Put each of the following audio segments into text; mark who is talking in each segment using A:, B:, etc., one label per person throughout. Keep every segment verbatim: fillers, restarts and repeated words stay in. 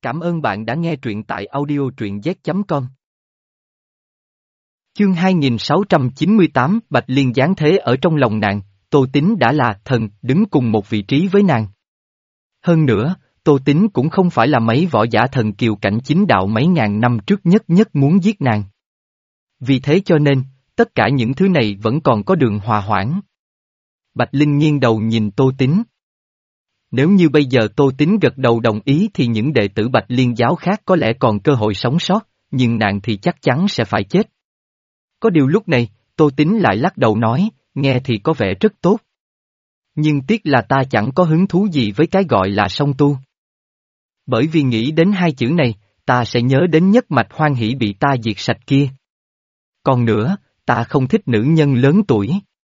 A: Cảm ơn bạn đã nghe truyện tại audio truyện z chấm com. Chương hai nghìn sáu trăm chín mươi tám Bạch Liên giáng thế ở trong lòng nàng, Tô Tín đã là thần đứng cùng một vị trí với nàng. Hơn nữa, Tô Tín cũng không phải là mấy võ giả thần kiều cảnh chính đạo mấy ngàn năm trước nhất nhất muốn giết nàng. Vì thế cho nên, tất cả những thứ này vẫn còn có đường hòa hoãn. Bạch Linh nghiêng đầu nhìn Tô Tín. Nếu như bây giờ Tô Tín gật đầu đồng ý thì những đệ tử Bạch Liên giáo khác có lẽ còn cơ hội sống sót, nhưng nàng thì chắc chắn sẽ phải chết. Có điều lúc này, Tô Tín lại lắc đầu nói, nghe thì có vẻ rất tốt. Nhưng tiếc là ta chẳng có hứng thú gì với cái gọi là song tu. Bởi vì nghĩ đến hai chữ này, ta sẽ nhớ đến nhất mạch hoan hỷ bị ta diệt sạch kia. Còn nữa, ta không thích nữ nhân lớn tuổi.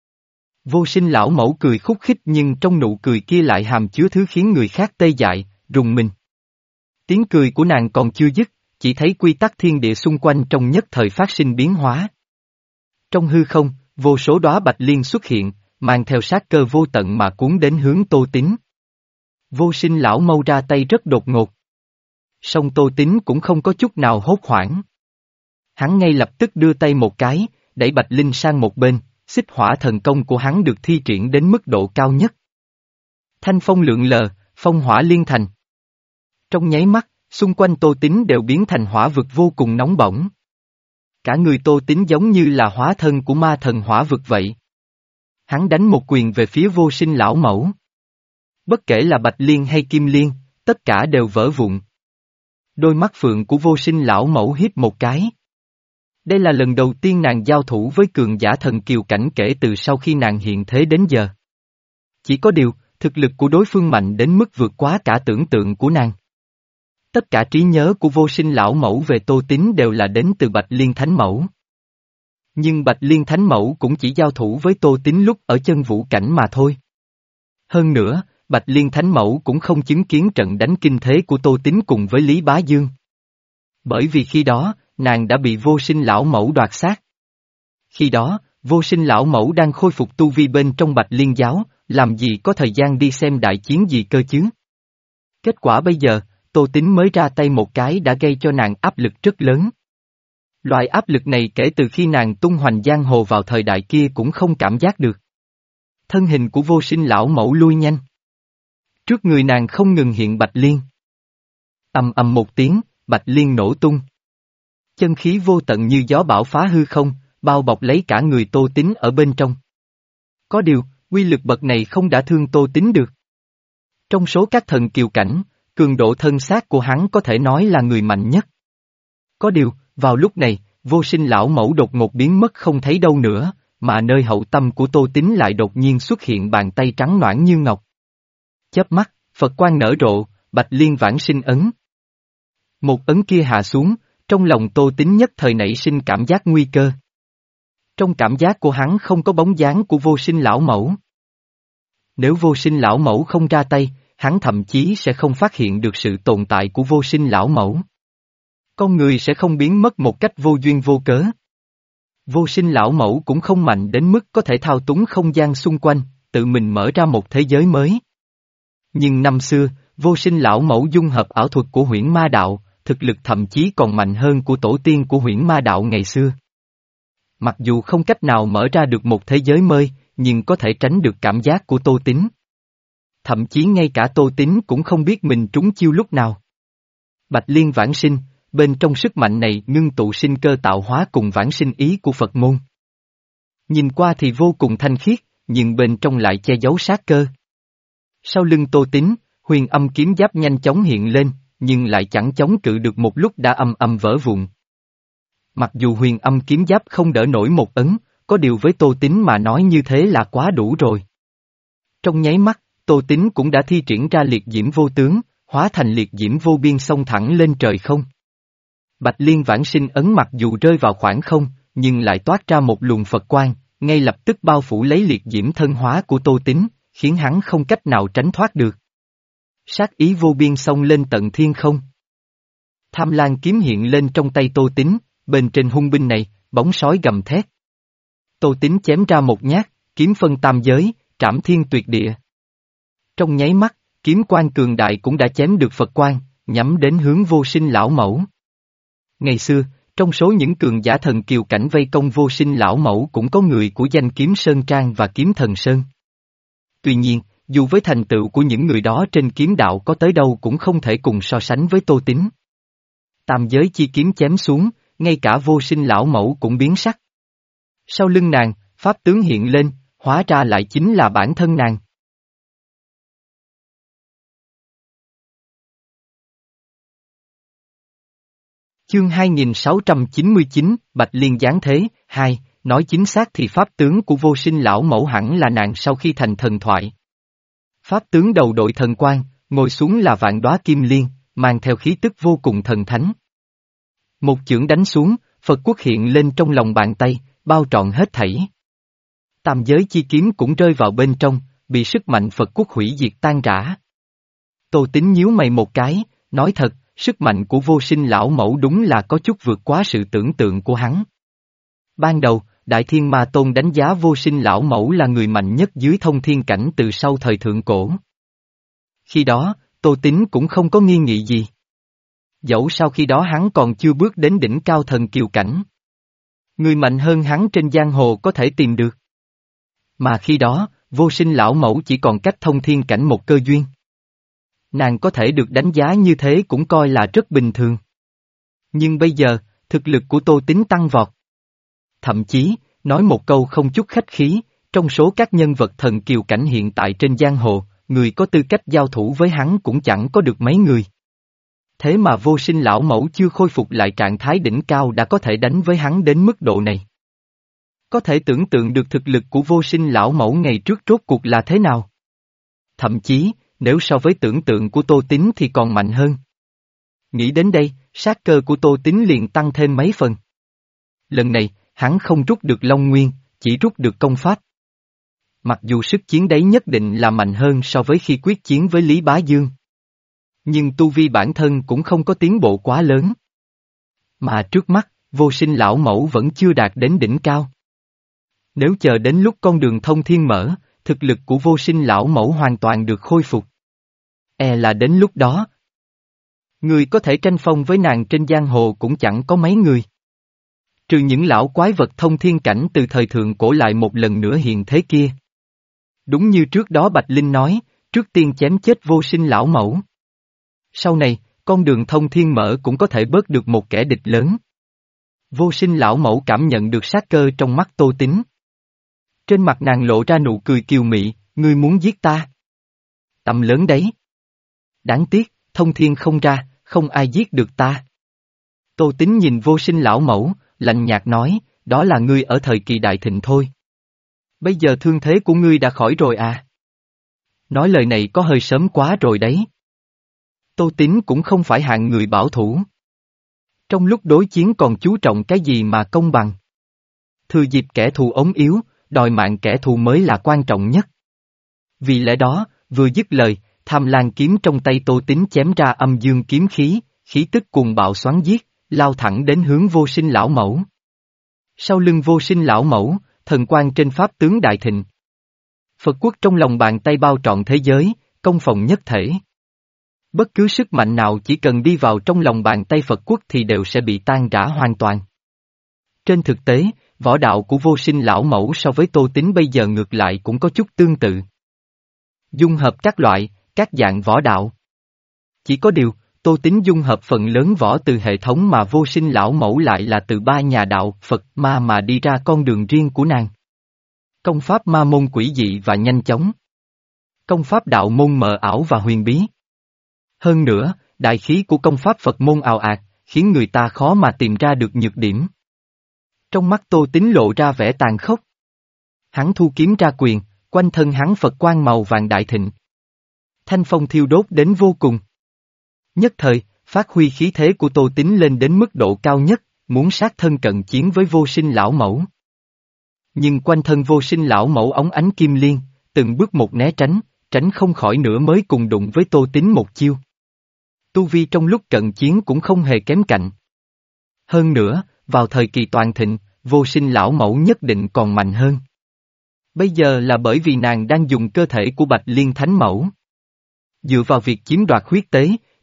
A: Vô Sinh lão mẫu cười khúc khích nhưng trong nụ cười kia lại hàm chứa thứ khiến người khác tê dại, rùng mình. Tiếng cười của nàng còn chưa dứt, chỉ thấy quy tắc thiên địa xung quanh trong nhất thời phát sinh biến hóa. Trong hư không, vô số đóa bạch liên xuất hiện, mang theo sát cơ vô tận mà cuốn đến hướng Tô Tín. Vô Sinh lão mâu ra tay rất đột ngột. Song Tô Tín cũng không có chút nào hốt hoảng. Hắn ngay lập tức đưa tay một cái, đẩy bạch linh sang một bên. Xích hỏa thần công của hắn được thi triển đến mức độ cao nhất. Thanh phong lượn lờ, phong hỏa liên thành. Trong nháy mắt, xung quanh Tô Tín đều biến thành hỏa vực vô cùng nóng bỏng. Cả người Tô Tín giống như là hóa thân của ma thần hỏa vực vậy. Hắn đánh một quyền về phía Vô Sinh lão mẫu. Bất kể là Bạch Liên hay Kim Liên, tất cả đều vỡ vụn. Đôi mắt phượng của Vô Sinh lão mẫu hít một cái. Đây là lần đầu tiên nàng giao thủ với cường giả thần kiều cảnh kể từ sau khi nàng hiện thế đến giờ. Chỉ có điều, thực lực của đối phương mạnh đến mức vượt quá cả tưởng tượng của nàng. Tất cả trí nhớ của Vô Sinh lão mẫu về Tô Tín đều là đến từ Bạch Liên Thánh Mẫu. Nhưng Bạch Liên Thánh Mẫu cũng chỉ giao thủ với Tô Tín lúc ở chân vũ cảnh mà thôi. Hơn nữa, Bạch Liên Thánh Mẫu cũng không chứng kiến trận đánh kinh thế của Tô Tín cùng với Lý Bá Dương. Bởi vì khi đó, nàng đã bị Vô Sinh lão mẫu đoạt xác. Khi đó, Vô Sinh lão mẫu đang khôi phục tu vi bên trong Bạch Liên giáo, làm gì có thời gian đi xem đại chiến gì cơ chứ. Kết quả bây giờ, Tô Tín mới ra tay một cái đã gây cho nàng áp lực rất lớn. Loại áp lực này kể từ khi nàng tung hoành giang hồ vào thời đại kia cũng không cảm giác được. Thân hình của Vô Sinh lão mẫu lui nhanh. Trước người nàng không ngừng hiện Bạch Liên. Ầm ầm một tiếng, Bạch Liên nổ tung. Chân khí vô tận như gió bão phá hư không, bao bọc lấy cả người Tô Tín ở bên trong. Có điều, uy lực bậc này không đã thương Tô Tín được. Trong số các thần kiều cảnh, cường độ thân xác của hắn có thể nói là người mạnh nhất. Có điều, vào lúc này, Vô Sinh lão mẫu đột ngột biến mất không thấy đâu nữa, mà nơi hậu tâm của Tô Tín lại đột nhiên xuất hiện bàn tay trắng nõn như ngọc. Chớp mắt, Phật quang nở rộ, Bạch Liên vãng sinh ấn. Một ấn kia hạ xuống, trong lòng Tô Tín nhất thời nảy sinh cảm giác nguy cơ. Trong cảm giác của hắn không có bóng dáng của Vô Sinh lão mẫu. Nếu Vô Sinh lão mẫu không ra tay, hắn thậm chí sẽ không phát hiện được sự tồn tại của Vô Sinh lão mẫu. Con người sẽ không biến mất một cách vô duyên vô cớ. Vô Sinh lão mẫu cũng không mạnh đến mức có thể thao túng không gian xung quanh, tự mình mở ra một thế giới mới. Nhưng năm xưa, Vô Sinh lão mẫu dung hợp ảo thuật của Huyễn Ma đạo, thực lực thậm chí còn mạnh hơn của tổ tiên của Huyễn Ma đạo ngày xưa. Mặc dù không cách nào mở ra được một thế giới mới, nhưng có thể tránh được cảm giác của Tô Tín. Thậm chí ngay cả Tô Tín cũng không biết mình trúng chiêu lúc nào. Bạch Liên vãng sinh, bên trong sức mạnh này ngưng tụ sinh cơ tạo hóa cùng vãng sinh ý của Phật môn. Nhìn qua thì vô cùng thanh khiết, nhưng bên trong lại che giấu sát cơ. Sau lưng Tô Tín, huyền âm kiếm giáp nhanh chóng hiện lên, nhưng lại chẳng chống cự được một lúc đã âm âm vỡ vụn. Mặc dù huyền âm kiếm giáp không đỡ nổi một ấn, có điều với Tô Tín mà nói như thế là quá đủ rồi. Trong nháy mắt, Tô Tín cũng đã thi triển ra liệt diễm vô tướng, hóa thành liệt diễm vô biên xông thẳng lên trời không. Bạch Liên vãng sinh ấn mặc dù rơi vào khoảng không, nhưng lại toát ra một luồng Phật quang, ngay lập tức bao phủ lấy liệt diễm thân hóa của Tô Tín, khiến hắn không cách nào tránh thoát được. Sát ý vô biên xông lên tận thiên không. Tham Lang kiếm hiện lên trong tay Tô Tín, bên trên hung binh này, bóng sói gầm thét. Tô Tín chém ra một nhát, kiếm phân tam giới, trảm thiên tuyệt địa. Trong nháy mắt, kiếm quang cường đại cũng đã chém được Phật quang, nhắm đến hướng vô sinh lão mẫu. Ngày xưa, trong số những cường giả thần kiều cảnh vây công vô sinh lão mẫu cũng có người của danh Kiếm Sơn Trang và Kiếm Thần Sơn. Tuy nhiên, dù với thành tựu của những người đó trên kiếm đạo có tới đâu cũng không thể cùng so sánh với Tô Tín. Tam giới chi kiếm chém xuống, ngay cả vô sinh lão mẫu cũng biến sắc. Sau lưng nàng, pháp tướng hiện lên, hóa ra lại chính là bản thân nàng. Chương hai nghìn sáu trăm chín mươi chín, Bạch Liên giáng thế, hai, nói chính xác thì pháp tướng của vô sinh lão mẫu hẳn là nàng sau khi thành thần thoại. Pháp tướng đầu đội thần quang, ngồi xuống là vạn đóa kim liên, mang theo khí tức vô cùng thần thánh. Một chưởng đánh xuống, Phật quốc hiện lên trong lòng bàn tay, bao trọn hết thảy. Tam giới chi kiếm cũng rơi vào bên trong, bị sức mạnh Phật quốc hủy diệt tan rã. Tô Tín nhíu mày một cái, nói thật, sức mạnh của vô sinh lão mẫu đúng là có chút vượt quá sự tưởng tượng của hắn. Ban đầu, Đại Thiên Ma Tôn đánh giá vô sinh lão mẫu là người mạnh nhất dưới thông thiên cảnh từ sau thời thượng cổ. Khi đó, Tô Tín cũng không có nghi nghị gì. Dẫu sao khi đó hắn còn chưa bước đến đỉnh cao thần kiều cảnh. Người mạnh hơn hắn trên giang hồ có thể tìm được. Mà khi đó, vô sinh lão mẫu chỉ còn cách thông thiên cảnh một cơ duyên. Nàng có thể được đánh giá như thế cũng coi là rất bình thường. Nhưng bây giờ, thực lực của Tô Tín tăng vọt. Thậm chí, nói một câu không chút khách khí, trong số các nhân vật thần kiều cảnh hiện tại trên giang hồ, người có tư cách giao thủ với hắn cũng chẳng có được mấy người. Thế mà vô sinh lão mẫu chưa khôi phục lại trạng thái đỉnh cao đã có thể đánh với hắn đến mức độ này. Có thể tưởng tượng được thực lực của vô sinh lão mẫu ngày trước rốt cuộc là thế nào. Thậm chí, nếu so với tưởng tượng của Tô Tín thì còn mạnh hơn. Nghĩ đến đây, sát cơ của Tô Tín liền tăng thêm mấy phần. Lần này, hắn không rút được Long Nguyên, chỉ rút được công pháp. Mặc dù sức chiến đấy nhất định là mạnh hơn so với khi quyết chiến với Lý Bá Dương. Nhưng tu vi bản thân cũng không có tiến bộ quá lớn. Mà trước mắt, vô sinh lão mẫu vẫn chưa đạt đến đỉnh cao. Nếu chờ đến lúc con đường thông thiên mở, thực lực của vô sinh lão mẫu hoàn toàn được khôi phục. E là đến lúc đó, người có thể tranh phong với nàng trên giang hồ cũng chẳng có mấy người. Trừ những lão quái vật thông thiên cảnh từ thời thượng cổ lại một lần nữa hiện thế kia. Đúng như trước đó Bạch Linh nói, trước tiên chém chết vô sinh lão mẫu. Sau này, con đường thông thiên mở cũng có thể bớt được một kẻ địch lớn. Vô sinh lão mẫu cảm nhận được sát cơ trong mắt Tô Tín. Trên mặt nàng lộ ra nụ cười kiều mị, ngươi muốn giết ta. Tầm lớn đấy. Đáng tiếc, thông thiên không ra, không ai giết được ta. Tô Tín nhìn vô sinh lão mẫu, lạnh nhạt nói, đó là ngươi ở thời kỳ đại thịnh thôi. Bây giờ thương thế của ngươi đã khỏi rồi à? Nói lời này có hơi sớm quá rồi đấy. Tô Tín cũng không phải hạng người bảo thủ. Trong lúc đối chiến còn chú trọng cái gì mà công bằng. Thừa dịp kẻ thù ốm yếu, đòi mạng kẻ thù mới là quan trọng nhất. Vì lẽ đó, vừa dứt lời, Tham Lang kiếm trong tay Tô Tín chém ra âm dương kiếm khí, khí tức cuồng bạo xoắn giết, lao thẳng đến hướng vô sinh lão mẫu. Sau lưng vô sinh lão mẫu, thần quang trên pháp tướng đại thịnh. Phật quốc trong lòng bàn tay bao trọn thế giới, công phòng nhất thể. Bất cứ sức mạnh nào chỉ cần đi vào trong lòng bàn tay Phật quốc thì đều sẽ bị tan rã hoàn toàn. Trên thực tế, võ đạo của vô sinh lão mẫu so với Tô Tín bây giờ ngược lại cũng có chút tương tự. Dung hợp các loại, các dạng võ đạo. Chỉ có điều, Tô Tín dung hợp phần lớn võ từ hệ thống mà vô sinh lão mẫu lại là từ ba nhà đạo Phật ma mà đi ra con đường riêng của nàng. Công pháp ma môn quỷ dị và nhanh chóng. Công pháp đạo môn mờ ảo và huyền bí. Hơn nữa, đại khí của công pháp Phật môn ào ạt, khiến người ta khó mà tìm ra được nhược điểm. Trong mắt Tô Tín lộ ra vẻ tàn khốc. Hắn thu kiếm ra quyền, quanh thân hắn Phật quang màu vàng đại thịnh. Thanh phong thiêu đốt đến vô cùng. Nhất thời, phát huy khí thế của Tô Tín lên đến mức độ cao nhất, muốn sát thân cận chiến với vô sinh lão mẫu. Nhưng quanh thân vô sinh lão mẫu óng ánh kim liên, từng bước một né tránh, tránh không khỏi nữa mới cùng đụng với Tô Tín một chiêu. Tu vi trong lúc cận chiến cũng không hề kém cạnh. Hơn nữa, vào thời kỳ toàn thịnh, vô sinh lão mẫu nhất định còn mạnh hơn. Bây giờ là bởi vì nàng đang dùng cơ thể của Bạch Liên Thánh Mẫu. Dựa vào việc chiếm đoạt huyết tế,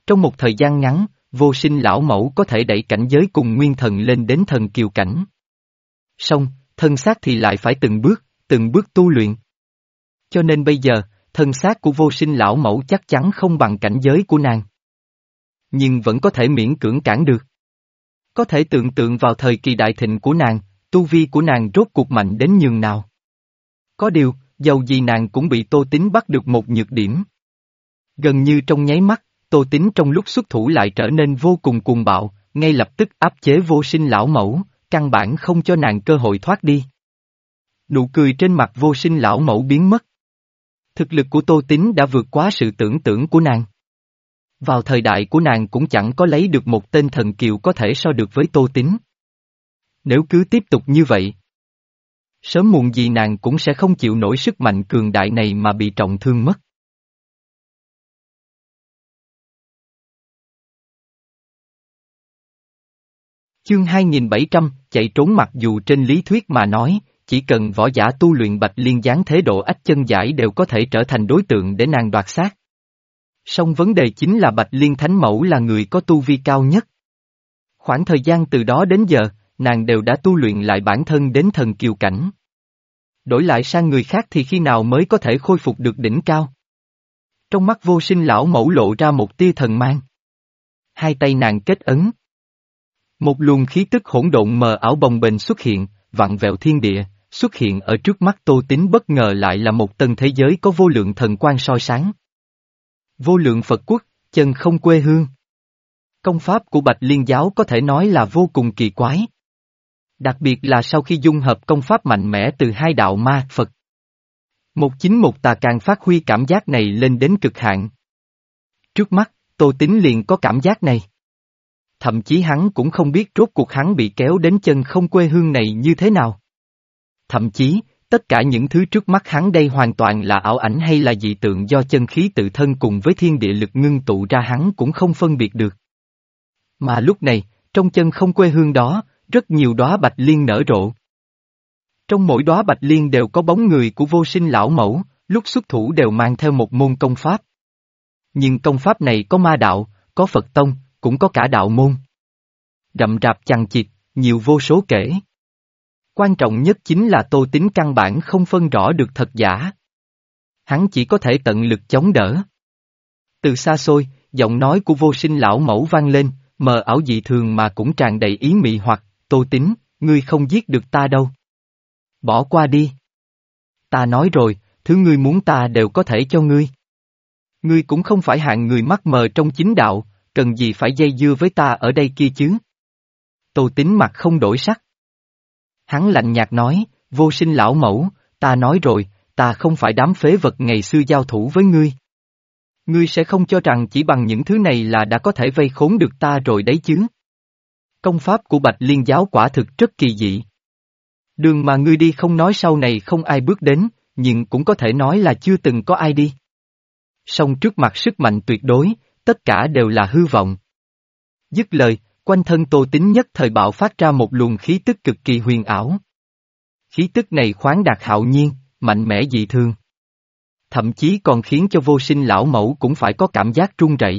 A: trong một thời gian ngắn, vô sinh lão mẫu có thể đẩy cảnh giới cùng nguyên thần lên đến thần kiều cảnh. Song, thân xác thì lại phải từng bước, từng bước tu luyện. Cho nên bây giờ, thân xác của vô sinh lão mẫu chắc chắn không bằng cảnh giới của nàng. Nhưng vẫn có thể miễn cưỡng cản được. Có thể tưởng tượng vào thời kỳ đại thịnh của nàng, tu vi của nàng rốt cuộc mạnh đến nhường nào. Có điều, dầu gì nàng cũng bị Tô Tín bắt được một nhược điểm. Gần như trong nháy mắt, Tô Tín trong lúc xuất thủ lại trở nên vô cùng cuồng bạo, ngay lập tức áp chế vô sinh lão mẫu, căn bản không cho nàng cơ hội thoát đi. Nụ cười trên mặt vô sinh lão mẫu biến mất. Thực lực của Tô Tín đã vượt quá sự tưởng tượng của nàng. Vào thời đại của nàng cũng chẳng có lấy được một tên thần kiều có thể so được với Tô Tín. Nếu cứ tiếp tục như vậy, sớm muộn gì nàng cũng sẽ không chịu nổi sức mạnh cường đại này mà bị trọng thương mất. Chương hai nghìn bảy trăm, chạy trốn. Mặc dù trên lý thuyết mà nói, chỉ cần võ giả tu luyện Bạch Liên Giáng thế độ ách chân giải đều có thể trở thành đối tượng để nàng đoạt xác. Song vấn đề chính là Bạch Liên Thánh Mẫu là người có tu vi cao nhất. Khoảng thời gian từ đó đến giờ, nàng đều đã tu luyện lại bản thân đến thần kiều cảnh. Đổi lại sang người khác thì khi nào mới có thể khôi phục được đỉnh cao? Trong mắt vô sinh lão mẫu lộ ra một tia thần mang. Hai tay nàng kết ấn. Một luồng khí tức hỗn độn mờ ảo bồng bềnh xuất hiện, vặn vẹo thiên địa, xuất hiện ở trước mắt Tô Tín bất ngờ lại là một tân thế giới có vô lượng thần quang soi sáng. Vô lượng Phật quốc, chân không quê hương. Công pháp của Bạch Liên giáo có thể nói là vô cùng kỳ quái. Đặc biệt là sau khi dung hợp công pháp mạnh mẽ từ hai đạo ma Phật. Một chính một tà càng phát huy cảm giác này lên đến cực hạn. Trước mắt, Tô Tín liền có cảm giác này. Thậm chí hắn cũng không biết rốt cuộc hắn bị kéo đến chân không quê hương này như thế nào. Thậm chí, tất cả những thứ trước mắt hắn đây hoàn toàn là ảo ảnh hay là dị tượng do chân khí tự thân cùng với thiên địa lực ngưng tụ ra hắn cũng không phân biệt được. Mà lúc này, trong chân không quê hương đó, rất nhiều đóa bạch liên nở rộ. Trong mỗi đóa bạch liên đều có bóng người của vô sinh lão mẫu, lúc xuất thủ đều mang theo một môn công pháp. Nhưng công pháp này có ma đạo, có Phật tông, cũng có cả đạo môn. Rậm rạp chằng chịt, nhiều vô số kể. Quan trọng nhất chính là Tô Tín căn bản không phân rõ được thật giả. Hắn chỉ có thể tận lực chống đỡ. Từ xa xôi, giọng nói của vô sinh lão mẫu vang lên, mờ ảo dị thường mà cũng tràn đầy ý mị hoặc, Tô Tín, ngươi không giết được ta đâu. Bỏ qua đi. Ta nói rồi, thứ ngươi muốn ta đều có thể cho ngươi. Ngươi cũng không phải hạng người mắc mờ trong chính đạo, cần gì phải dây dưa với ta ở đây kia chứ. Tô Tín mặt không đổi sắc. Hắn lạnh nhạt nói, vô sinh lão mẫu, ta nói rồi, ta không phải đám phế vật ngày xưa giao thủ với ngươi. Ngươi sẽ không cho rằng chỉ bằng những thứ này là đã có thể vây khốn được ta rồi đấy chứ. Công pháp của Bạch Liên giáo quả thực rất kỳ dị. Đường mà ngươi đi không nói sau này không ai bước đến, nhưng cũng có thể nói là chưa từng có ai đi. Song trước mặt sức mạnh tuyệt đối, tất cả đều là hư vọng. Dứt lời, quanh thân Tô Tín nhất thời bạo phát ra một luồng khí tức cực kỳ huyền ảo. Khí tức này khoáng đạt hạo nhiên, mạnh mẽ dị thường. Thậm chí còn khiến cho vô sinh lão mẫu cũng phải có cảm giác run rẩy.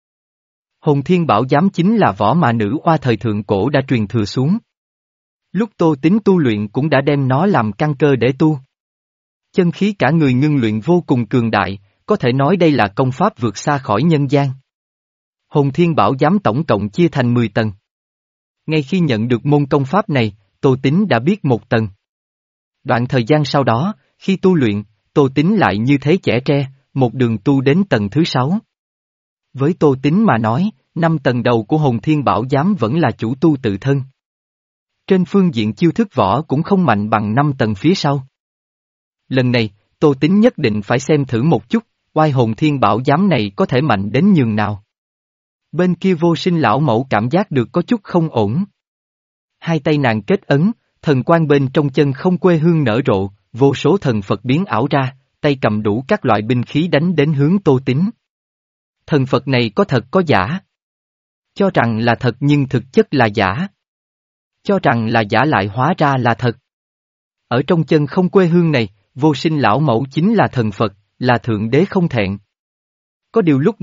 A: Hồn Thiên Bảo Giám chính là võ mà nữ oa thời thượng cổ đã truyền thừa xuống. Lúc Tô Tín tu luyện cũng đã đem nó làm căn cơ để tu. Chân khí cả người ngưng luyện vô cùng cường đại, có thể nói đây là công pháp vượt xa khỏi nhân gian. Hồn Thiên Bảo Giám tổng cộng chia thành mười tầng. Ngay khi nhận được môn công pháp này, Tô Tín đã biết một tầng. Đoạn thời gian sau đó, khi tu luyện, Tô Tín lại như thế chẻ tre, một đường tu đến tầng thứ sáu. Với Tô Tín mà nói, năm tầng đầu của Hồn Thiên Bảo Giám vẫn là chủ tu tự thân. Trên phương diện chiêu thức võ cũng không mạnh bằng năm tầng phía sau. Lần này, Tô Tín nhất định phải xem thử một chút, oai Hồn Thiên Bảo Giám này có thể mạnh đến nhường nào. Bên kia vô sinh lão mẫu cảm giác được có chút không ổn. Hai tay nàng kết ấn, thần quang bên trong chân không quê hương nở rộ, vô số thần Phật biến ảo ra, tay cầm đủ các loại binh khí đánh đến hướng Tô Tín. Thần Phật này có thật có giả. Cho rằng là thật nhưng thực chất là giả. Cho rằng là giả lại hóa ra là thật. Ở trong chân không quê hương này, vô sinh lão mẫu chính là thần Phật, là thượng đế không thẹn. Có điều lúc này,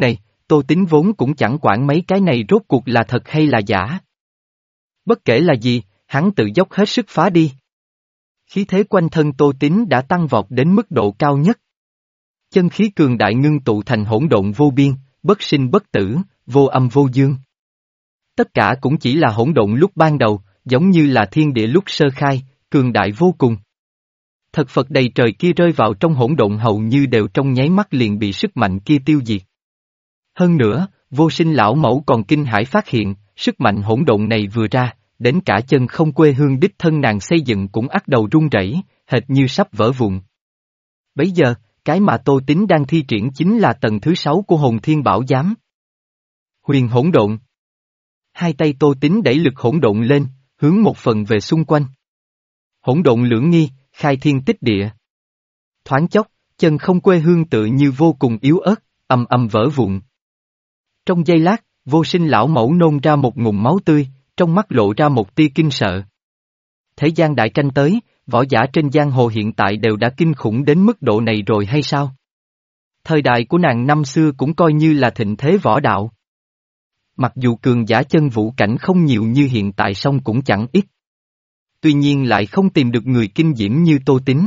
A: Tô Tín vốn cũng chẳng quản mấy cái này rốt cuộc là thật hay là giả. Bất kể là gì, hắn tự dốc hết sức phá đi. Khí thế quanh thân Tô Tín đã tăng vọt đến mức độ cao nhất. Chân khí cường đại ngưng tụ thành hỗn độn vô biên, bất sinh bất tử, vô âm vô dương. Tất cả cũng chỉ là hỗn độn lúc ban đầu, giống như là thiên địa lúc sơ khai, cường đại vô cùng. Thật Phật đầy trời kia rơi vào trong hỗn độn hầu như đều trong nháy mắt liền bị sức mạnh kia tiêu diệt. Hơn nữa, Vô Sinh lão mẫu còn kinh hãi phát hiện, sức mạnh hỗn độn này vừa ra, đến cả chân không quê hương đích thân nàng xây dựng cũng bắt đầu rung rẩy, hệt như sắp vỡ vụn. Bấy giờ, cái mà Tô Tín đang thi triển chính là tầng thứ sáu của Hồn Thiên Bảo Giám. Huyền hỗn độn. Hai tay Tô Tín đẩy lực hỗn độn lên, hướng một phần về xung quanh. Hỗn độn lưỡng nghi, khai thiên tích địa. Thoáng chốc, chân không quê hương tự như vô cùng yếu ớt, ầm ầm vỡ vụn. Trong giây lát, Vô Sinh lão mẫu nôn ra một ngụm máu tươi, trong mắt lộ ra một tia kinh sợ. Thế gian đại tranh tới, võ giả trên giang hồ hiện tại đều đã kinh khủng đến mức độ này rồi hay sao? Thời đại của nàng năm xưa cũng coi như là thịnh thế võ đạo. Mặc dù cường giả chân vũ cảnh không nhiều như hiện tại song cũng chẳng ít. Tuy nhiên lại không tìm được người kinh diễm như Tô Tín.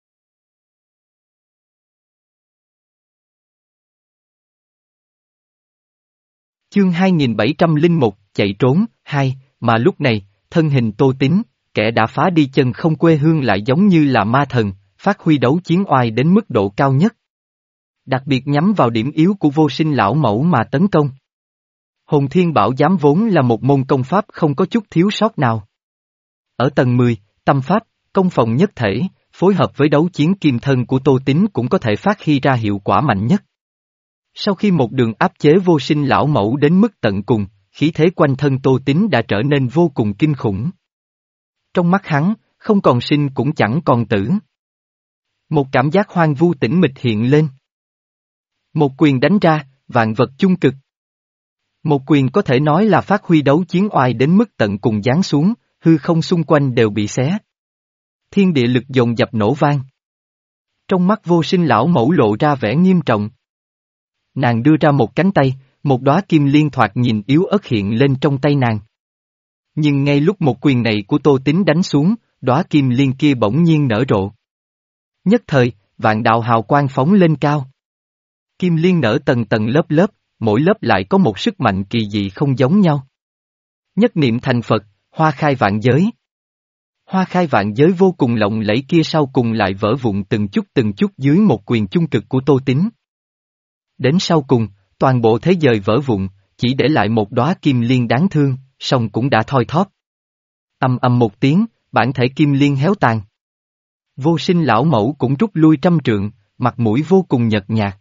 A: Chương hai nghìn bảy trăm lẻ một, chạy trốn, hai, mà lúc này, thân hình Tô Tín, kẻ đã phá đi chân không quê hương lại giống như là ma thần, phát huy đấu chiến oai đến mức độ cao nhất. Đặc biệt nhắm vào điểm yếu của Vô Sinh lão mẫu mà tấn công. Hồn Thiên Bảo Giám vốn là một môn công pháp không có chút thiếu sót nào. Ở tầng mười, tâm pháp, công phòng nhất thể, phối hợp với đấu chiến kim thân của Tô Tín cũng có thể phát huy ra hiệu quả mạnh nhất. Sau khi một đường áp chế Vô Sinh lão mẫu đến mức tận cùng, khí thế quanh thân Tô Tín đã trở nên vô cùng kinh khủng. Trong mắt hắn, không còn sinh cũng chẳng còn tử. Một cảm giác hoang vu tĩnh mịch hiện lên. Một quyền đánh ra, vạn vật chung cực. Một quyền có thể nói là phát huy đấu chiến oai đến mức tận cùng giáng xuống, hư không xung quanh đều bị xé. Thiên địa lực dồn dập nổ vang. Trong mắt Vô Sinh lão mẫu lộ ra vẻ nghiêm trọng. Nàng đưa ra một cánh tay, một đóa kim liên thoạt nhìn yếu ớt hiện lên trong tay nàng. Nhưng ngay lúc một quyền này của Tô Tín đánh xuống, đóa kim liên kia bỗng nhiên nở rộ. Nhất thời, vạn đạo hào quang phóng lên cao. Kim liên nở tầng tầng lớp lớp, mỗi lớp lại có một sức mạnh kỳ dị không giống nhau. Nhất niệm thành Phật, hoa khai vạn giới. Hoa khai vạn giới vô cùng lộng lẫy kia sau cùng lại vỡ vụn từng chút từng chút dưới một quyền chung cực của Tô Tín. Đến sau cùng, toàn bộ thế giới vỡ vụn, chỉ để lại một đóa kim liên đáng thương, song cũng đã thoi thóp. Ầm ầm một tiếng, bản thể kim liên héo tàn. Vô Sinh lão mẫu cũng rút lui trăm trượng, mặt mũi vô cùng nhợt nhạt.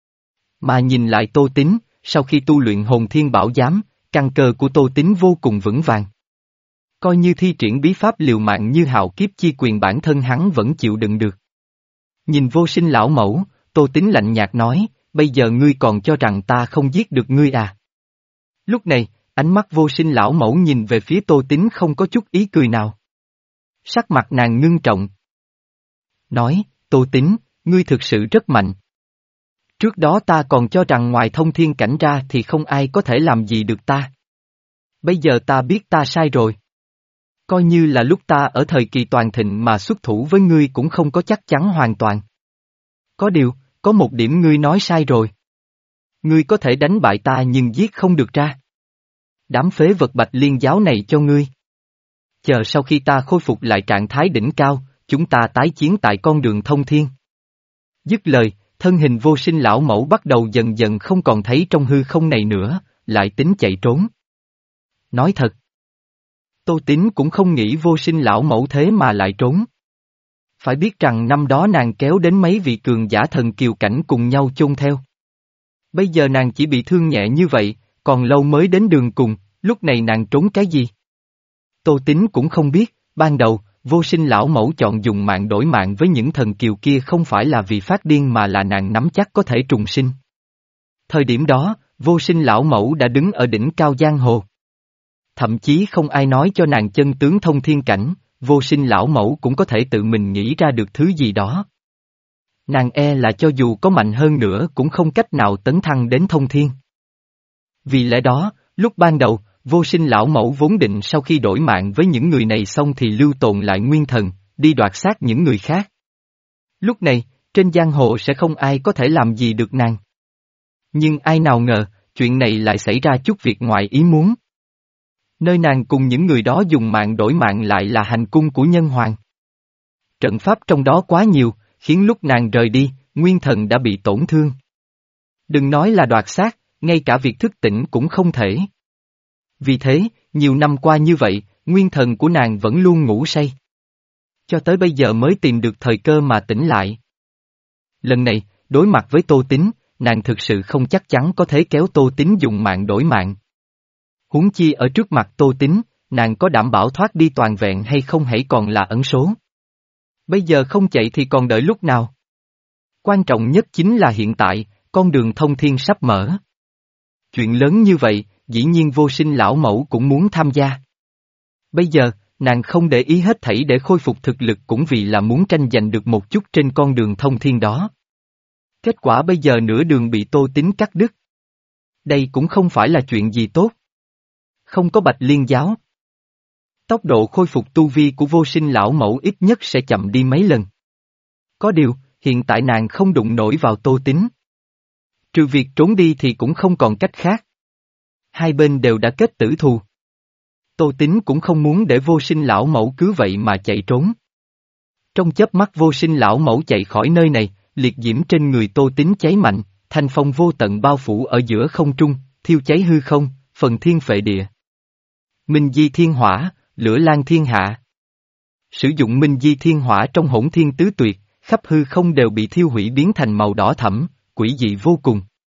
A: Mà nhìn lại Tô Tín, sau khi tu luyện Hồn Thiên Bảo Giám, căn cơ của Tô Tín vô cùng vững vàng. Coi như thi triển bí pháp liều mạng như hạo kiếp chi quyền bản thân hắn vẫn chịu đựng được. Nhìn Vô Sinh lão mẫu, Tô Tín lạnh nhạt nói, bây giờ ngươi còn cho rằng ta không giết được ngươi à? Lúc này, ánh mắt Vô Sinh lão mẫu nhìn về phía Tô Tín không có chút ý cười nào. Sắc mặt nàng ngưng trọng. Nói, Tô Tín, ngươi thực sự rất mạnh. Trước đó ta còn cho rằng ngoài thông thiên cảnh ra thì không ai có thể làm gì được ta. Bây giờ ta biết ta sai rồi. Coi như là lúc ta ở thời kỳ toàn thịnh mà xuất thủ với ngươi cũng không có chắc chắn hoàn toàn. Có điều, có một điểm ngươi nói sai rồi. Ngươi có thể đánh bại ta nhưng giết không được ra. Đám phế vật Bạch Liên giáo này cho ngươi. Chờ sau khi ta khôi phục lại trạng thái đỉnh cao, chúng ta tái chiến tại con đường thông thiên. Dứt lời, thân hình Vô Sinh lão mẫu bắt đầu dần dần không còn thấy trong hư không này nữa, lại tính chạy trốn. Nói thật, Tô Tín cũng không nghĩ Vô Sinh lão mẫu thế mà lại trốn. Phải biết rằng năm đó nàng kéo đến mấy vị cường giả thần kiều cảnh cùng nhau chôn theo. Bây giờ nàng chỉ bị thương nhẹ như vậy, còn lâu mới đến đường cùng, lúc này nàng trốn cái gì? Tô Tín cũng không biết, ban đầu, Vô Sinh lão mẫu chọn dùng mạng đổi mạng với những thần kiều kia không phải là vì phát điên mà là nàng nắm chắc có thể trùng sinh. Thời điểm đó, Vô Sinh lão mẫu đã đứng ở đỉnh cao giang hồ. Thậm chí không ai nói cho nàng chân tướng thông thiên cảnh, Vô Sinh lão mẫu cũng có thể tự mình nghĩ ra được thứ gì đó. Nàng e là cho dù có mạnh hơn nữa cũng không cách nào tấn thăng đến thông thiên. Vì lẽ đó, lúc ban đầu, vô sinh lão mẫu vốn định sau khi đổi mạng với những người này xong thì lưu tồn lại nguyên thần, đi đoạt xác những người khác. Lúc này, trên giang hồ sẽ không ai có thể làm gì được nàng. Nhưng ai nào ngờ, chuyện này lại xảy ra chút việc ngoài ý muốn. Nơi nàng cùng những người đó dùng mạng đổi mạng lại là hành cung của nhân hoàng. Trận pháp trong đó quá nhiều, khiến lúc nàng rời đi, nguyên thần đã bị tổn thương. Đừng nói là đoạt xác, ngay cả việc thức tỉnh cũng không thể. Vì thế, nhiều năm qua như vậy, nguyên thần của nàng vẫn luôn ngủ say. Cho tới bây giờ mới tìm được thời cơ mà tỉnh lại. Lần này, đối mặt với Tô Tín, nàng thực sự không chắc chắn có thể kéo Tô Tín dùng mạng đổi mạng. Huống chi ở trước mặt Tô Tín, nàng có đảm bảo thoát đi toàn vẹn hay không hãy còn là ẩn số. Bây giờ không chạy thì còn đợi lúc nào? Quan trọng nhất chính là hiện tại, con đường thông thiên sắp mở. Chuyện lớn như vậy, dĩ nhiên vô sinh lão mẫu cũng muốn tham gia. Bây giờ, nàng không để ý hết thảy để khôi phục thực lực cũng vì là muốn tranh giành được một chút trên con đường thông thiên đó. Kết quả bây giờ nửa đường bị Tô Tín cắt đứt. Đây cũng không phải là chuyện gì tốt. Không có Bạch Liên giáo. Tốc độ khôi phục tu vi của vô sinh lão mẫu ít nhất sẽ chậm đi mấy lần. Có điều, hiện tại nàng không đụng nổi vào Tô Tín. Trừ việc trốn đi thì cũng không còn cách khác. Hai bên đều đã kết tử thù. Tô Tín cũng không muốn để vô sinh lão mẫu cứ vậy mà chạy trốn. Trong chớp mắt vô sinh lão mẫu chạy khỏi nơi này, liệt diễm trên người Tô Tín cháy mạnh, thanh phong vô tận bao phủ ở giữa không trung, thiêu cháy hư không, phần thiên phệ địa. Minh di thiên hỏa, lửa lan thiên hạ. Sử dụng minh di thiên hỏa trong hỗn thiên tứ tuyệt, khắp hư không đều bị thiêu hủy biến thành màu đỏ thẫm, quỷ dị vô cùng.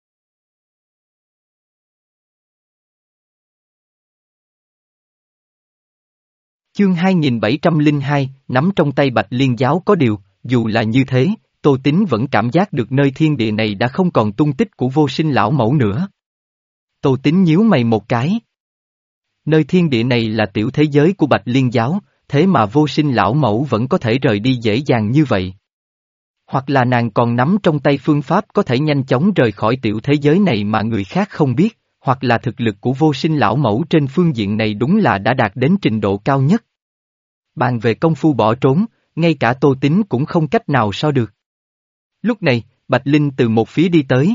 A: Chương hai nghìn bảy trăm lẻ hai, nắm trong tay Bạch Liên giáo có điều, dù là như thế, Tô Tín vẫn cảm giác được nơi thiên địa này đã không còn tung tích của vô sinh lão mẫu nữa. Tô Tín nhíu mày một cái. Nơi thiên địa này là tiểu thế giới của Bạch Liên giáo, thế mà vô sinh lão mẫu vẫn có thể rời đi dễ dàng như vậy. Hoặc là nàng còn nắm trong tay phương pháp có thể nhanh chóng rời khỏi tiểu thế giới này mà người khác không biết, hoặc là thực lực của vô sinh lão mẫu trên phương diện này đúng là đã đạt đến trình độ cao nhất. Bàn về công phu bỏ trốn, ngay cả Tô Tín cũng không cách nào so được. Lúc này, Bạch Linh từ một phía đi tới.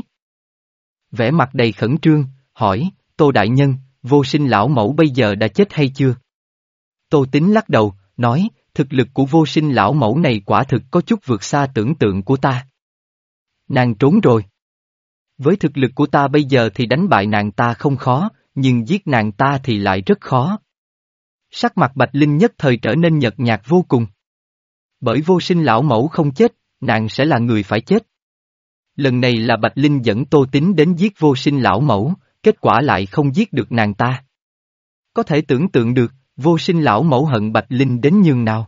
A: Vẻ mặt đầy khẩn trương, hỏi, Tô Đại Nhân, vô sinh lão mẫu bây giờ đã chết hay chưa? Tô Tín lắc đầu, nói, thực lực của vô sinh lão mẫu này quả thực có chút vượt xa tưởng tượng của ta. Nàng trốn rồi. Với thực lực của ta bây giờ thì đánh bại nàng ta không khó, nhưng giết nàng ta thì lại rất khó. Sắc mặt Bạch Linh nhất thời trở nên nhợt nhạt vô cùng. Bởi vô sinh lão mẫu không chết, nàng sẽ là người phải chết. Lần này là Bạch Linh dẫn Tô Tín đến giết vô sinh lão mẫu, kết quả lại không giết được nàng ta. Có thể tưởng tượng được, vô sinh lão mẫu hận Bạch Linh đến nhường nào.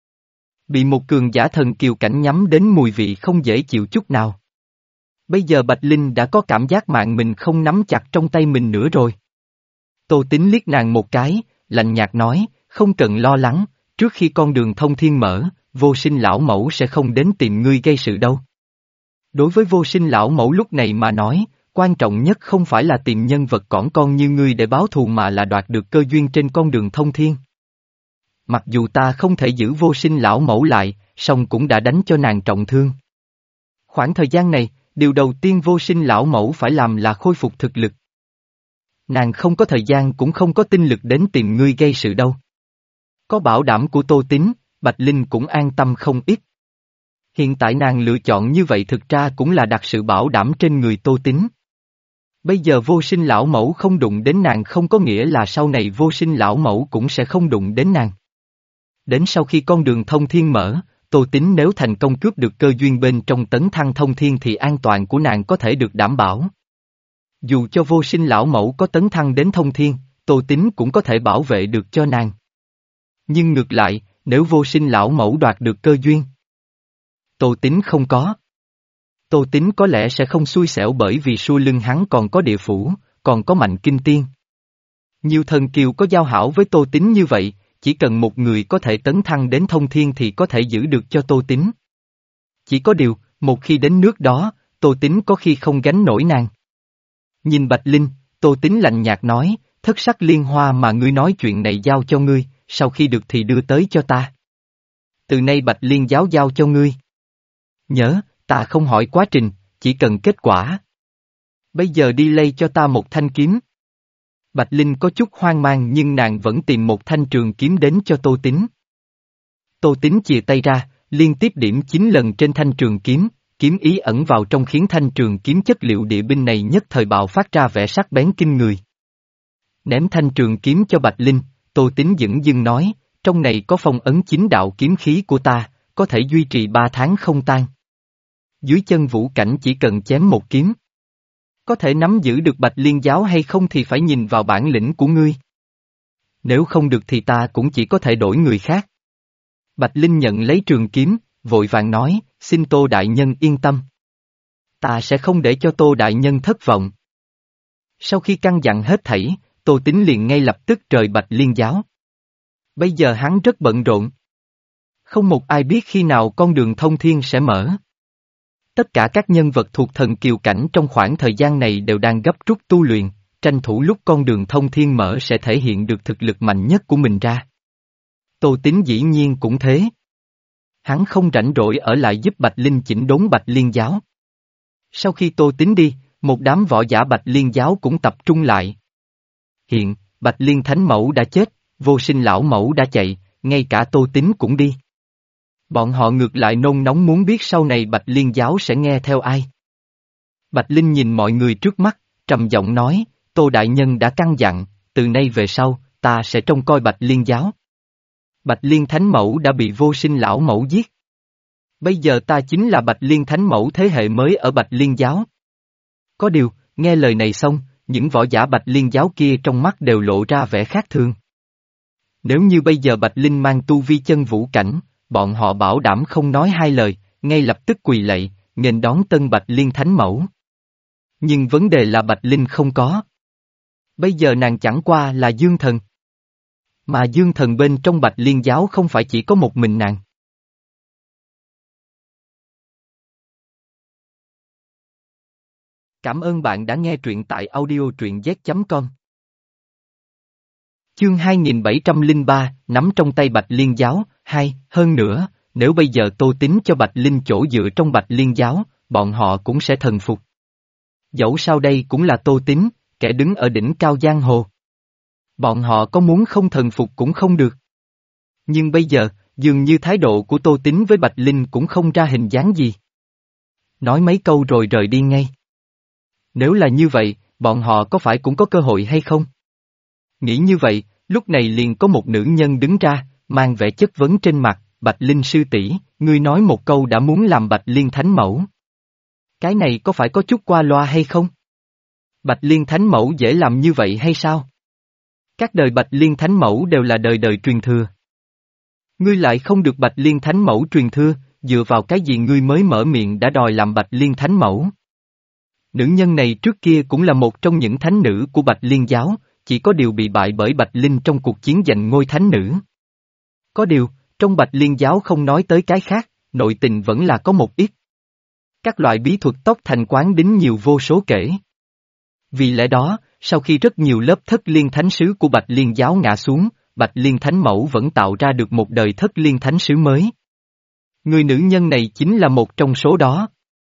A: Bị một cường giả thần kiều cảnh nhắm đến mùi vị không dễ chịu chút nào. Bây giờ Bạch Linh đã có cảm giác mạng mình không nắm chặt trong tay mình nữa rồi. Tô Tín liếc nàng một cái, lạnh nhạt nói, không cần lo lắng, trước khi con đường thông thiên mở, vô sinh lão mẫu sẽ không đến tìm ngươi gây sự đâu. Đối với vô sinh lão mẫu lúc này mà nói, quan trọng nhất không phải là tìm nhân vật cỏn con như ngươi để báo thù mà là đoạt được cơ duyên trên con đường thông thiên. Mặc dù ta không thể giữ vô sinh lão mẫu lại, song cũng đã đánh cho nàng trọng thương. Khoảng thời gian này, điều đầu tiên vô sinh lão mẫu phải làm là khôi phục thực lực. Nàng không có thời gian cũng không có tinh lực đến tìm ngươi gây sự đâu. Có bảo đảm của Tô Tín, Bạch Linh cũng an tâm không ít. Hiện tại nàng lựa chọn như vậy thực ra cũng là đặt sự bảo đảm trên người Tô Tín. Bây giờ vô sinh lão mẫu không đụng đến nàng không có nghĩa là sau này vô sinh lão mẫu cũng sẽ không đụng đến nàng. Đến sau khi con đường thông thiên mở, Tô Tín nếu thành công cướp được cơ duyên bên trong tấn thăng thông thiên thì an toàn của nàng có thể được đảm bảo. Dù cho vô sinh lão mẫu có tấn thăng đến thông thiên, Tô Tín cũng có thể bảo vệ được cho nàng. Nhưng ngược lại, nếu vô sinh lão mẫu đoạt được cơ duyên, Tô Tín không có. Tô Tín có lẽ sẽ không xui xẻo bởi vì sau lưng hắn còn có địa phủ, còn có Mạnh Kinh Tiên. Nhiều thần kiều có giao hảo với Tô Tín như vậy, chỉ cần một người có thể tấn thăng đến thông thiên thì có thể giữ được cho Tô Tín. Chỉ có điều, một khi đến nước đó, Tô Tín có khi không gánh nổi nàng. Nhìn Bạch Linh, Tô Tín lạnh nhạt nói, thất sắc liên hoa mà ngươi nói chuyện này giao cho ngươi, sau khi được thì đưa tới cho ta. Từ nay Bạch Liên giáo giao cho ngươi. Nhớ, ta không hỏi quá trình, chỉ cần kết quả. Bây giờ đi lay cho ta một thanh kiếm. Bạch Linh có chút hoang mang nhưng nàng vẫn tìm một thanh trường kiếm đến cho Tô Tín. Tô Tín chìa tay ra, liên tiếp điểm chín lần trên thanh trường kiếm, kiếm ý ẩn vào trong khiến thanh trường kiếm chất liệu địa binh này nhất thời bạo phát ra vẻ sắc bén kinh người. Ném thanh trường kiếm cho Bạch Linh, Tô Tín dửng dưng nói, trong này có phong ấn chính đạo kiếm khí của ta, có thể duy trì ba tháng không tan. Dưới chân vũ cảnh chỉ cần chém một kiếm. Có thể nắm giữ được Bạch Liên giáo hay không thì phải nhìn vào bản lĩnh của ngươi. Nếu không được thì ta cũng chỉ có thể đổi người khác. Bạch Linh nhận lấy trường kiếm, vội vàng nói, xin Tô Đại Nhân yên tâm. Ta sẽ không để cho Tô Đại Nhân thất vọng. Sau khi căn dặn hết thảy, Tô Tín liền ngay lập tức rời Bạch Liên giáo. Bây giờ hắn rất bận rộn. Không một ai biết khi nào con đường thông thiên sẽ mở. Tất cả các nhân vật thuộc thần kiều cảnh trong khoảng thời gian này đều đang gấp rút tu luyện, tranh thủ lúc con đường thông thiên mở sẽ thể hiện được thực lực mạnh nhất của mình ra. Tô Tín dĩ nhiên cũng thế. Hắn không rảnh rỗi ở lại giúp Bạch Linh chỉnh đốn Bạch Liên giáo. Sau khi Tô Tín đi, một đám võ giả Bạch Liên giáo cũng tập trung lại. Hiện, Bạch Liên Thánh Mẫu đã chết, Vô Sinh Lão Mẫu đã chạy, ngay cả Tô Tín cũng đi. Bọn họ ngược lại nôn nóng muốn biết sau này Bạch Liên giáo sẽ nghe theo ai. Bạch Linh nhìn mọi người trước mắt, trầm giọng nói, Tô Đại Nhân đã căn dặn, từ nay về sau, ta sẽ trông coi Bạch Liên giáo. Bạch Liên Thánh Mẫu đã bị Vô Sinh Lão Mẫu giết. Bây giờ ta chính là Bạch Liên Thánh Mẫu thế hệ mới ở Bạch Liên giáo. Có điều, nghe lời này xong, những võ giả Bạch Liên giáo kia trong mắt đều lộ ra vẻ khác thường. Nếu như bây giờ Bạch Linh mang tu vi chân vũ cảnh, bọn họ bảo đảm không nói hai lời, ngay lập tức quỳ lạy, nghênh đón tân Bạch Liên Thánh Mẫu. Nhưng vấn đề là Bạch Linh không có. Bây giờ nàng chẳng qua là dương thần. Mà dương thần bên trong Bạch Liên giáo không phải chỉ có một mình nàng. Cảm ơn bạn đã nghe truyện tại audio truyện z chấm com. Chương hai nghìn bảy trăm lẻ ba, nắm trong tay Bạch Liên giáo, hai, hơn nữa, nếu bây giờ Tô Tín cho Bạch Linh chỗ dựa trong Bạch Liên giáo, bọn họ cũng sẽ thần phục. Dẫu sao đây cũng là Tô Tín, kẻ đứng ở đỉnh cao giang hồ. Bọn họ có muốn không thần phục cũng không được. Nhưng bây giờ, dường như thái độ của Tô Tín với Bạch Linh cũng không ra hình dáng gì. Nói mấy câu rồi rời đi ngay. Nếu là như vậy, bọn họ có phải cũng có cơ hội hay không? Nghĩ như vậy, lúc này liền có một nữ nhân đứng ra, mang vẻ chất vấn trên mặt, Bạch Linh sư tỷ, ngươi nói một câu đã muốn làm Bạch Liên Thánh Mẫu. Cái này có phải có chút qua loa hay không? Bạch Liên Thánh Mẫu dễ làm như vậy hay sao? Các đời Bạch Liên Thánh Mẫu đều là đời đời truyền thừa. Ngươi lại không được Bạch Liên Thánh Mẫu truyền thừa, dựa vào cái gì ngươi mới mở miệng đã đòi làm Bạch Liên Thánh Mẫu? Nữ nhân này trước kia cũng là một trong những thánh nữ của Bạch Liên giáo, chỉ có điều bị bại bởi Bạch Linh trong cuộc chiến giành ngôi thánh nữ. Có điều, trong Bạch Liên giáo không nói tới cái khác, nội tình vẫn là có một ít. Các loại bí thuật tốc thành quán đính nhiều vô số kể. Vì lẽ đó, sau khi rất nhiều lớp thất liên thánh sứ của Bạch Liên giáo ngã xuống, Bạch Liên Thánh Mẫu vẫn tạo ra được một đời thất liên thánh sứ mới. Người nữ nhân này chính là một trong số đó.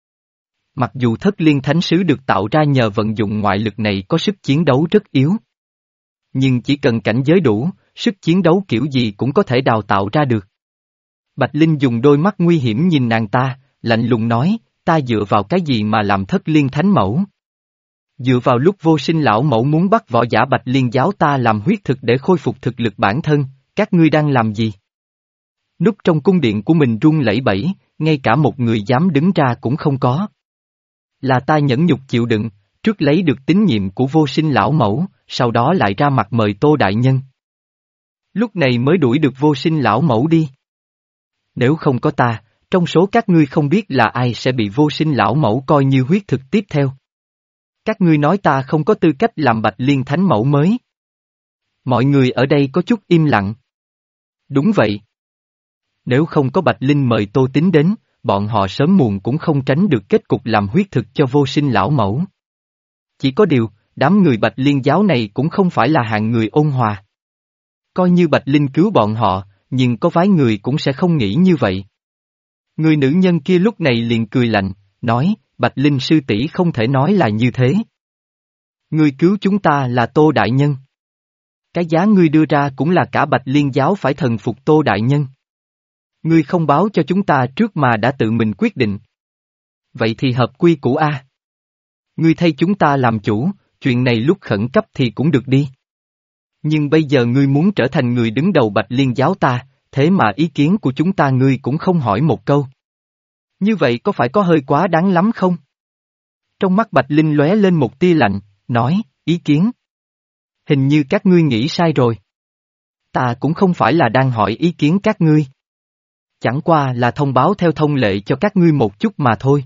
A: Mặc dù thất liên thánh sứ được tạo ra nhờ vận dụng ngoại lực này có sức chiến đấu rất yếu. Nhưng chỉ cần cảnh giới đủ, sức chiến đấu kiểu gì cũng có thể đào tạo ra được. Bạch Linh dùng đôi mắt nguy hiểm nhìn nàng ta, lạnh lùng nói, ta dựa vào cái gì mà làm thất liên thánh mẫu? Dựa vào lúc Vô Sinh Lão Mẫu muốn bắt võ giả Bạch Liên giáo ta làm huyết thực để khôi phục thực lực bản thân, các ngươi đang làm gì? Núp trong cung điện của mình run lẩy bẩy, ngay cả một người dám đứng ra cũng không có. Là ta nhẫn nhục chịu đựng, trước lấy được tín nhiệm của Vô Sinh Lão Mẫu, sau đó lại ra mặt mời Tô Đại Nhân. Lúc này mới đuổi được Vô Sinh Lão Mẫu đi. Nếu không có ta, trong số các ngươi không biết là ai sẽ bị Vô Sinh Lão Mẫu coi như huyết thực tiếp theo. Các ngươi nói ta không có tư cách làm Bạch Liên Thánh Mẫu mới. Mọi người ở đây có chút im lặng. Đúng vậy. Nếu không có Bạch Linh mời Tô Tín đến, bọn họ sớm muộn cũng không tránh được kết cục làm huyết thực cho Vô Sinh Lão Mẫu. Chỉ có điều, đám người Bạch Liên giáo này cũng không phải là hạng người ôn hòa. Coi như Bạch Linh cứu bọn họ, nhưng có vài người cũng sẽ không nghĩ như vậy. Người nữ nhân kia lúc này liền cười lạnh, nói, Bạch Linh sư tỷ không thể nói là như thế. Ngươi cứu chúng ta là Tô Đại Nhân. Cái giá ngươi đưa ra cũng là cả Bạch Liên giáo phải thần phục Tô Đại Nhân. Ngươi không báo cho chúng ta trước mà đã tự mình quyết định. Vậy thì hợp quy củ A. Ngươi thay chúng ta làm chủ, chuyện này lúc khẩn cấp thì cũng được đi. Nhưng bây giờ ngươi muốn trở thành người đứng đầu Bạch Liên giáo ta, thế mà ý kiến của chúng ta ngươi cũng không hỏi một câu. Như vậy có phải có hơi quá đáng lắm không? Trong mắt Bạch Linh lóe lên một tia lạnh, nói, ý kiến. Hình như các ngươi nghĩ sai rồi. Ta cũng không phải là đang hỏi ý kiến các ngươi. Chẳng qua là thông báo theo thông lệ cho các ngươi một chút mà thôi.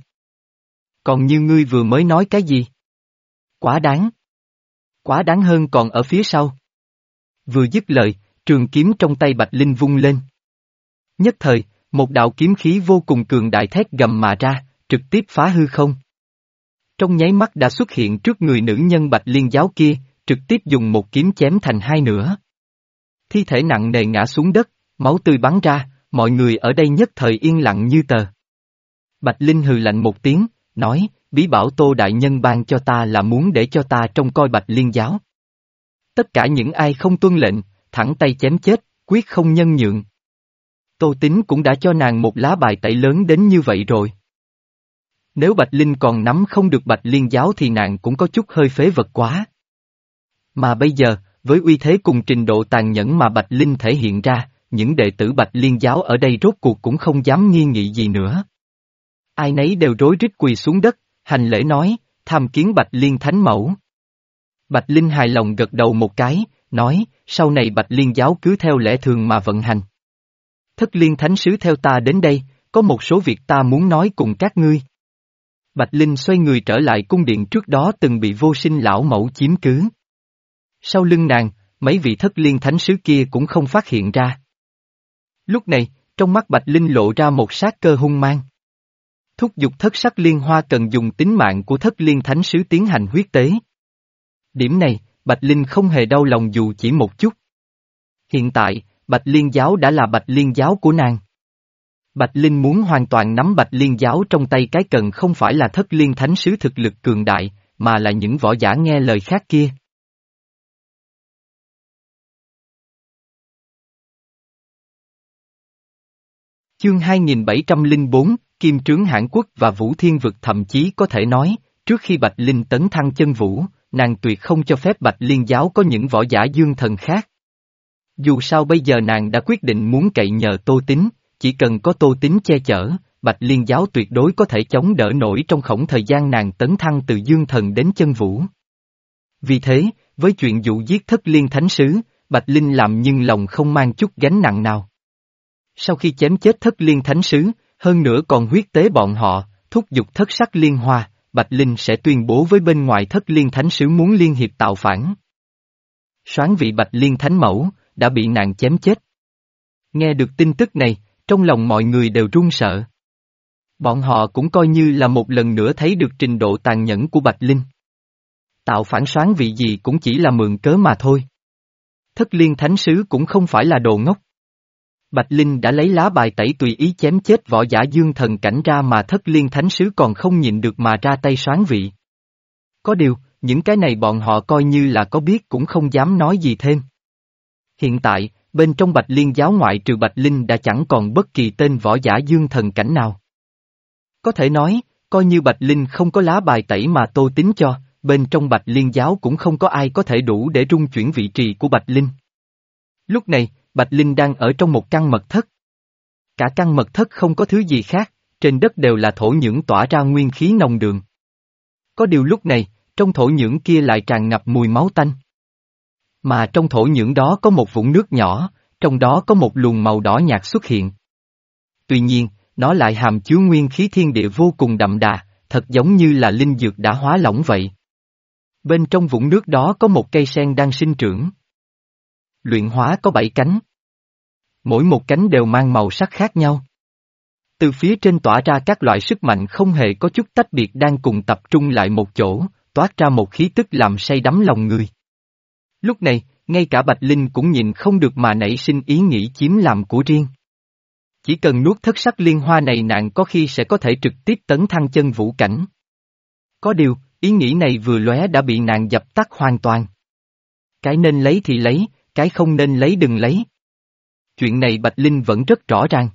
A: Còn như ngươi vừa mới nói cái gì? Quá đáng. Quá đáng hơn còn ở phía sau. Vừa dứt lời, trường kiếm trong tay Bạch Linh vung lên. Nhất thời, một đạo kiếm khí vô cùng cường đại thét gầm mà ra, trực tiếp phá hư không. Trong nháy mắt đã xuất hiện trước người nữ nhân Bạch Liên giáo kia, trực tiếp dùng một kiếm chém thành hai nửa. Thi thể nặng nề ngã xuống đất, máu tươi bắn ra, mọi người ở đây nhất thời yên lặng như tờ. Bạch Linh hừ lạnh một tiếng, nói, bí bảo Tô Đại Nhân ban cho ta là muốn để cho ta trông coi Bạch Liên giáo. Tất cả những ai không tuân lệnh, thẳng tay chém chết, quyết không nhân nhượng. Tô Tín cũng đã cho nàng một lá bài tẩy lớn đến như vậy rồi. Nếu Bạch Linh còn nắm không được Bạch Liên giáo thì nàng cũng có chút hơi phế vật quá. Mà bây giờ, với uy thế cùng trình độ tàn nhẫn mà Bạch Linh thể hiện ra, những đệ tử Bạch Liên giáo ở đây rốt cuộc cũng không dám nghi nghị gì nữa. Ai nấy đều rối rít quỳ xuống đất, hành lễ nói, tham kiến Bạch Liên Thánh Mẫu. Bạch Linh hài lòng gật đầu một cái, nói, sau này Bạch Liên giáo cứ theo lẽ thường mà vận hành. Thất Liên Thánh Sứ theo ta đến đây, có một số việc ta muốn nói cùng các ngươi. Bạch Linh xoay người trở lại cung điện trước đó từng bị Vô Sinh lão mẫu chiếm cứ. Sau lưng nàng, mấy vị Thất Liên Thánh Sứ kia cũng không phát hiện ra. Lúc này, trong mắt Bạch Linh lộ ra một sát cơ hung mang. Thúc giục thất sắc liên hoa cần dùng tính mạng của Thất Liên Thánh Sứ tiến hành huyết tế. Điểm này, Bạch Linh không hề đau lòng dù chỉ một chút. Hiện tại, Bạch Liên giáo đã là Bạch Liên giáo của nàng. Bạch Linh muốn hoàn toàn nắm Bạch Liên giáo trong tay cái cần không phải là Thất Liên Thánh Sứ thực lực cường đại, mà là những võ giả nghe lời khác kia. Chương hai nghìn bảy trăm lẻ bốn, Kim Trướng Hãn Quốc và Vũ Thiên Vực thậm chí có thể nói, trước khi Bạch Linh tấn thăng chân vũ, nàng tuyệt không cho phép Bạch Liên giáo có những võ giả dương thần khác. Dù sao bây giờ nàng đã quyết định muốn cậy nhờ Tô Tín, chỉ cần có Tô Tín che chở, Bạch Liên giáo tuyệt đối có thể chống đỡ nổi trong khoảng thời gian nàng tấn thăng từ dương thần đến chân vũ. Vì thế, với chuyện dụ giết Thất Liên Thánh Sứ, Bạch Linh làm nhưng lòng không mang chút gánh nặng nào. Sau khi chém chết Thất Liên Thánh Sứ, hơn nữa còn huyết tế bọn họ, thúc giục thất sắc liên hoa, Bạch Linh sẽ tuyên bố với bên ngoài Thất Liên Thánh Sứ muốn liên hiệp tạo phản. Soán vị Bạch Liên Thánh Mẫu, đã bị nàng chém chết. Nghe được tin tức này, trong lòng mọi người đều run sợ. Bọn họ cũng coi như là một lần nữa thấy được trình độ tàn nhẫn của Bạch Linh. Tạo phản soán vị gì cũng chỉ là mượn cớ mà thôi. Thất Liên Thánh Sứ cũng không phải là đồ ngốc. Bạch Linh đã lấy lá bài tẩy tùy ý chém chết võ giả dương thần cảnh ra mà Thất Liên Thánh Sứ còn không nhịn được mà ra tay soán vị. Có điều, những cái này bọn họ coi như là có biết cũng không dám nói gì thêm. Hiện tại, bên trong Bạch Liên giáo ngoại trừ Bạch Linh đã chẳng còn bất kỳ tên võ giả dương thần cảnh nào. Có thể nói, coi như Bạch Linh không có lá bài tẩy mà Tô Tín cho, bên trong Bạch Liên giáo cũng không có ai có thể đủ để rung chuyển vị trí của Bạch Linh. Lúc này, Bạch Linh đang ở trong một căn mật thất. Cả căn mật thất không có thứ gì khác, trên đất đều là thổ nhưỡng tỏa ra nguyên khí nồng đượm. Có điều lúc này, trong thổ nhưỡng kia lại tràn ngập mùi máu tanh. Mà trong thổ nhưỡng đó có một vũng nước nhỏ, trong đó có một luồng màu đỏ nhạt xuất hiện. Tuy nhiên, nó lại hàm chứa nguyên khí thiên địa vô cùng đậm đà, thật giống như là linh dược đã hóa lỏng vậy. Bên trong vũng nước đó có một cây sen đang sinh trưởng. Luyện hóa có bảy cánh. Mỗi một cánh đều mang màu sắc khác nhau. Từ phía trên tỏa ra các loại sức mạnh không hề có chút tách biệt đang cùng tập trung lại một chỗ, toát ra một khí tức làm say đắm lòng người. Lúc này, ngay cả Bạch Linh cũng nhìn không được mà nảy sinh ý nghĩ chiếm làm của riêng. Chỉ cần nuốt thất sắc liên hoa này nàng có khi sẽ có thể trực tiếp tấn thăng chân vũ cảnh. Có điều, ý nghĩ này vừa lóe đã bị nàng dập tắt hoàn toàn. Cái nên lấy thì lấy, cái không nên lấy đừng lấy. Chuyện này Bạch Linh vẫn rất rõ ràng.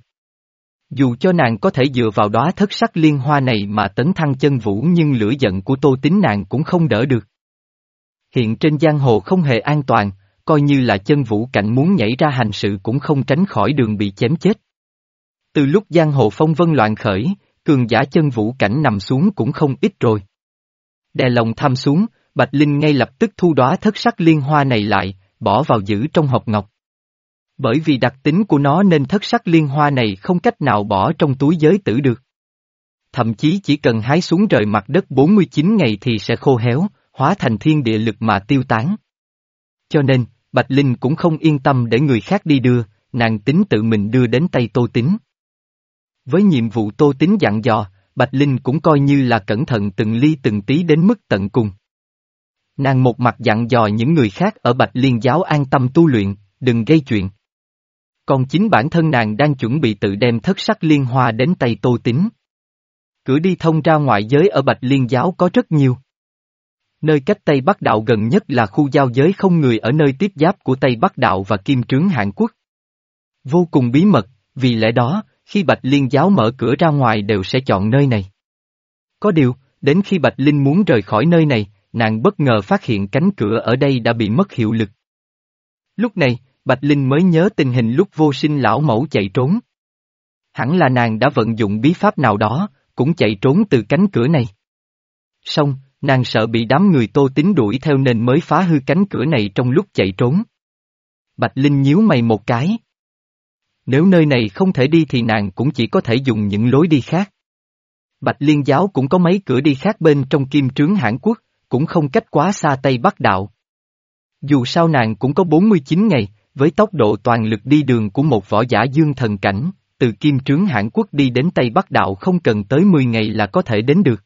A: Dù cho nàng có thể dựa vào đóa thất sắc liên hoa này mà tấn thăng chân vũ nhưng lửa giận của Tô Tín nàng cũng không đỡ được. Hiện trên giang hồ không hề an toàn, coi như là chân vũ cảnh muốn nhảy ra hành sự cũng không tránh khỏi đường bị chém chết. Từ lúc giang hồ phong vân loạn khởi, cường giả chân vũ cảnh nằm xuống cũng không ít rồi. Đè lòng tham xuống, Bạch Linh ngay lập tức thu đóa thất sắc liên hoa này lại, bỏ vào giữ trong hộp ngọc. Bởi vì đặc tính của nó nên thất sắc liên hoa này không cách nào bỏ trong túi giới tử được. Thậm chí chỉ cần hái xuống rời mặt đất bốn mươi chín ngày thì sẽ khô héo, hóa thành thiên địa lực mà tiêu tán. Cho nên, Bạch Linh cũng không yên tâm để người khác đi đưa, nàng tính tự mình đưa đến tay Tô Tín. Với nhiệm vụ Tô Tín dặn dò, Bạch Linh cũng coi như là cẩn thận từng ly từng tí đến mức tận cùng. Nàng một mặt dặn dò những người khác ở Bạch Liên giáo an tâm tu luyện, đừng gây chuyện. Còn chính bản thân nàng đang chuẩn bị tự đem thất sắc liên hoa đến tay Tô Tín. Cửa đi thông ra ngoại giới ở Bạch Liên giáo có rất nhiều. Nơi cách Tây Bắc Đạo gần nhất là khu giao giới không người ở nơi tiếp giáp của Tây Bắc Đạo và Kim Trướng Hàn Quốc. Vô cùng bí mật, vì lẽ đó, khi Bạch Liên giáo mở cửa ra ngoài đều sẽ chọn nơi này. Có điều, đến khi Bạch Linh muốn rời khỏi nơi này, nàng bất ngờ phát hiện cánh cửa ở đây đã bị mất hiệu lực. Lúc này, Bạch Linh mới nhớ tình hình lúc Vô Sinh lão mẫu chạy trốn. Hẳn là nàng đã vận dụng bí pháp nào đó, cũng chạy trốn từ cánh cửa này. Xong, nàng sợ bị đám người Tô Tín đuổi theo nên mới phá hư cánh cửa này trong lúc chạy trốn. Bạch Linh nhíu mày một cái. Nếu nơi này không thể đi thì nàng cũng chỉ có thể dùng những lối đi khác. Bạch Liên giáo cũng có mấy cửa đi khác bên trong Kim Trướng Hàn Quốc, cũng không cách quá xa Tây Bắc Đạo. Dù sao nàng cũng có bốn mươi chín ngày, với tốc độ toàn lực đi đường của một võ giả dương thần cảnh, từ Kim Trướng Hàn Quốc đi đến Tây Bắc Đạo không cần tới mười ngày là có thể đến được.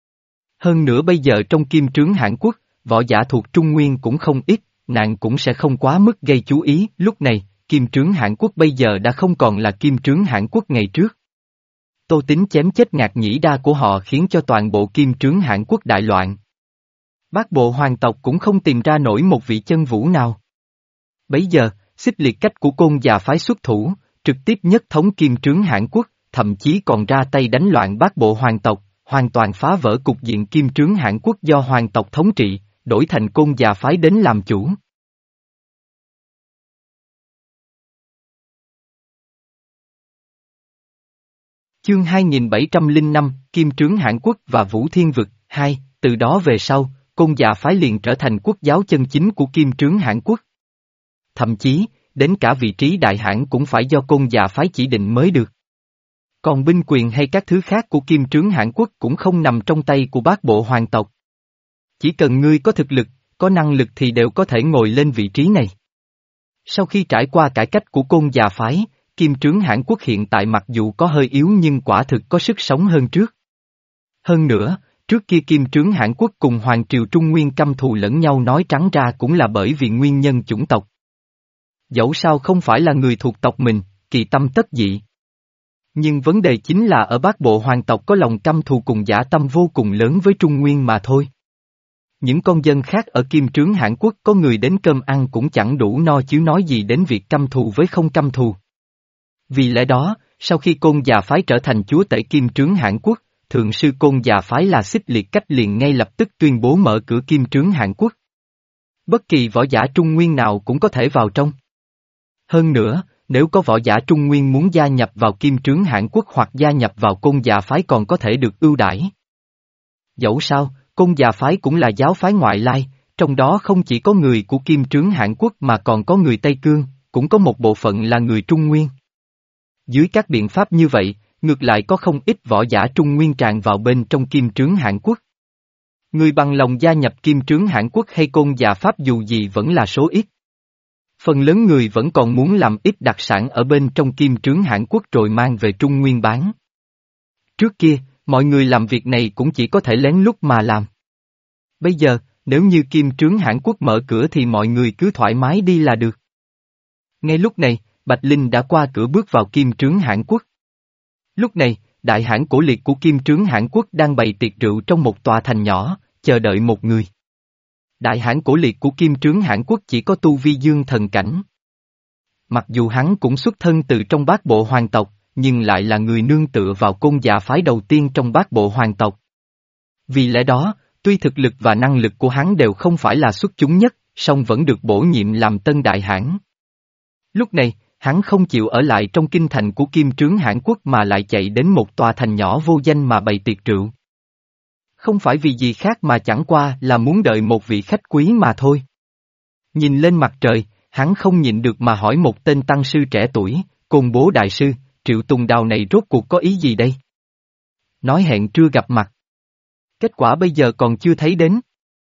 A: Hơn nữa bây giờ trong Kim Trướng Hàn Quốc, võ giả thuộc Trung Nguyên cũng không ít, nàng cũng sẽ không quá mức gây chú ý. Lúc này, Kim Trướng Hàn Quốc bây giờ đã không còn là Kim Trướng Hàn Quốc ngày trước. Tô Tín chém chết Ngạc Nhĩ Đa của họ khiến cho toàn bộ Kim Trướng Hàn Quốc đại loạn. Bát bộ hoàng tộc cũng không tìm ra nổi một vị chân vũ nào. Bấy giờ, Xích Liệt Cách của Côn Già phái xuất thủ, trực tiếp nhất thống Kim Trướng Hàn Quốc, thậm chí còn ra tay đánh loạn bát bộ hoàng tộc, hoàn toàn phá vỡ cục diện Kim Trướng Hàn Quốc do hoàng tộc thống trị, đổi thành Côn Già phái đến làm chủ. Chương hai nghìn bảy trăm lẻ năm, Kim Trướng Hàn Quốc và Vũ Thiên Vực, hai, từ đó về sau, Côn Già phái liền trở thành quốc giáo chân chính của Kim Trướng Hàn Quốc. Thậm chí, đến cả vị trí đại hãn cũng phải do Côn Già phái chỉ định mới được. Còn binh quyền hay các thứ khác của Kim Trướng Hàn Quốc cũng không nằm trong tay của bát bộ hoàng tộc. Chỉ cần ngươi có thực lực, có năng lực thì đều có thể ngồi lên vị trí này. Sau khi trải qua cải cách của Côn Già phái, Kim Trướng Hàn Quốc hiện tại mặc dù có hơi yếu nhưng quả thực có sức sống hơn trước. Hơn nữa, trước kia Kim Trướng Hàn Quốc cùng Hoàng Triều Trung Nguyên căm thù lẫn nhau nói trắng ra cũng là bởi vì nguyên nhân chủng tộc. Dẫu sao không phải là người thuộc tộc mình, kỳ tâm tất dị. Nhưng vấn đề chính là ở bát bộ hoàng tộc có lòng căm thù cùng dã tâm vô cùng lớn với Trung Nguyên mà thôi. Những con dân khác ở Kim Trướng Hàn Quốc có người đến cơm ăn cũng chẳng đủ no chứ nói gì đến việc căm thù với không căm thù. Vì lẽ đó, sau khi Côn Già phái trở thành chúa tể Kim Trướng Hàn Quốc, thượng sư Côn Già phái là Xích Liệt Cách liền ngay lập tức tuyên bố mở cửa Kim Trướng Hàn Quốc. Bất kỳ võ giả Trung Nguyên nào cũng có thể vào trong. Hơn nữa, nếu có võ giả Trung Nguyên muốn gia nhập vào Kim Trướng Hàn Quốc hoặc gia nhập vào Côn Già phái còn có thể được ưu đãi. Dẫu sao, Côn Già phái cũng là giáo phái ngoại lai, trong đó không chỉ có người của Kim Trướng Hàn Quốc mà còn có người Tây Cương, cũng có một bộ phận là người Trung Nguyên. Dưới các biện pháp như vậy, ngược lại có không ít võ giả Trung Nguyên tràn vào bên trong Kim Trướng Hàn Quốc. Người bằng lòng gia nhập Kim Trướng Hàn Quốc hay Côn Già pháp dù gì vẫn là số ít. Phần lớn người vẫn còn muốn làm ít đặc sản ở bên trong Kim Trướng Hàn Quốc rồi mang về Trung Nguyên bán. Trước kia, mọi người làm việc này cũng chỉ có thể lén lút mà làm. Bây giờ, nếu như Kim Trướng Hãn Quốc mở cửa thì mọi người cứ thoải mái đi là được. Ngay lúc này, Bạch Linh đã qua cửa bước vào Kim Trướng Hãn Quốc. Lúc này, đại hãn cổ liệt của Kim Trướng Hãn Quốc đang bày tiệc rượu trong một tòa thành nhỏ, chờ đợi một người. Đại hãn cổ liệt của Kim Trướng Hãn Quốc chỉ có tu vi dương thần cảnh. Mặc dù hắn cũng xuất thân từ trong bát bộ hoàng tộc, nhưng lại là người nương tựa vào côn già phái đầu tiên trong bát bộ hoàng tộc. Vì lẽ đó, tuy thực lực và năng lực của hắn đều không phải là xuất chúng nhất, song vẫn được bổ nhiệm làm tân đại hãn. Lúc này, hắn không chịu ở lại trong kinh thành của Kim Trướng Hãn Quốc mà lại chạy đến một tòa thành nhỏ vô danh mà bày tiệc rượu. Không phải vì gì khác mà chẳng qua là muốn đợi một vị khách quý mà thôi. Nhìn lên mặt trời, hắn không nhịn được mà hỏi một tên tăng sư trẻ tuổi, Côn Bố đại sư, Triệu Tùng Đào này rốt cuộc có ý gì đây? Nói hẹn trưa gặp mặt. Kết quả bây giờ còn chưa thấy đến.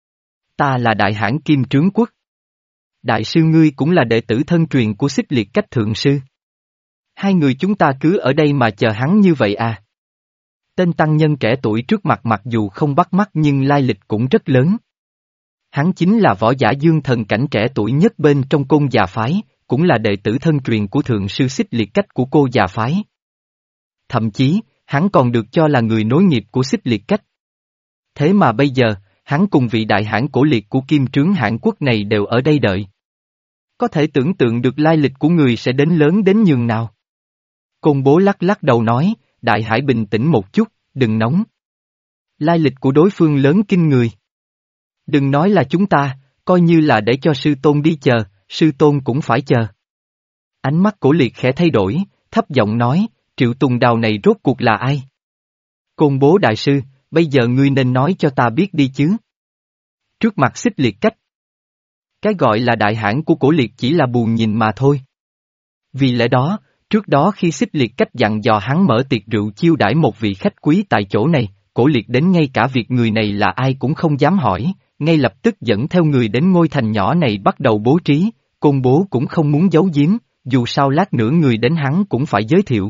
A: Ta là đại hãn Kim Trướng Quốc. Đại sư ngươi cũng là đệ tử thân truyền của Xích Liệt Cách thượng sư. Hai người chúng ta cứ ở đây mà chờ hắn như vậy à? Tên tăng nhân trẻ tuổi trước mặt mặc dù không bắt mắt nhưng lai lịch cũng rất lớn. Hắn chính là võ giả dương thần cảnh trẻ tuổi nhất bên trong côn già phái, cũng là đệ tử thân truyền của thượng sư Xích Liệt Cách của cô già phái. Thậm chí, hắn còn được cho là người nối nghiệp của Xích Liệt Cách. Thế mà bây giờ, hắn cùng vị đại hãn cổ liệt của Kim Trướng Hãn Quốc này đều ở đây đợi. Có thể tưởng tượng được lai lịch của người sẽ đến lớn đến nhường nào. Côn Bố lắc lắc đầu nói, đại hải bình tĩnh một chút, đừng nóng. Lai lịch của đối phương lớn kinh người. Đừng nói là chúng ta, coi như là để cho sư tôn đi chờ, sư tôn cũng phải chờ. Ánh mắt cổ liệt khẽ thay đổi, thấp giọng nói, Triệu Tùng Đào này rốt cuộc là ai? Côn Bố đại sư, bây giờ ngươi nên nói cho ta biết đi chứ. Trước mặt Xích Liệt Cách. Cái gọi là đại hãn của cổ liệt chỉ là bù nhìn mà thôi. Vì lẽ đó, trước đó khi Xích Liệt Cách dặn dò hắn mở tiệc rượu chiêu đãi một vị khách quý tại chỗ này, cổ liệt đến ngay cả việc người này là ai cũng không dám hỏi, ngay lập tức dẫn theo người đến ngôi thành nhỏ này bắt đầu bố trí, Côn Bố cũng không muốn giấu giếm, dù sao lát nữa người đến hắn cũng phải giới thiệu.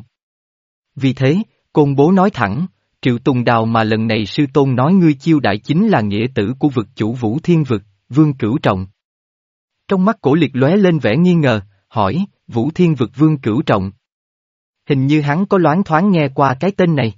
A: Vì thế, Côn Bố nói thẳng, Triệu Tùng Đào mà lần này sư tôn nói ngươi chiêu đãi chính là nghĩa tử của vực chủ Vũ Thiên Vực, Vương Cửu Trọng. Trong mắt cổ liệt lóe lên vẻ nghi ngờ, hỏi, Vũ Thiên Vực Vương Cửu Trọng. Hình như hắn có loáng thoáng nghe qua cái tên này.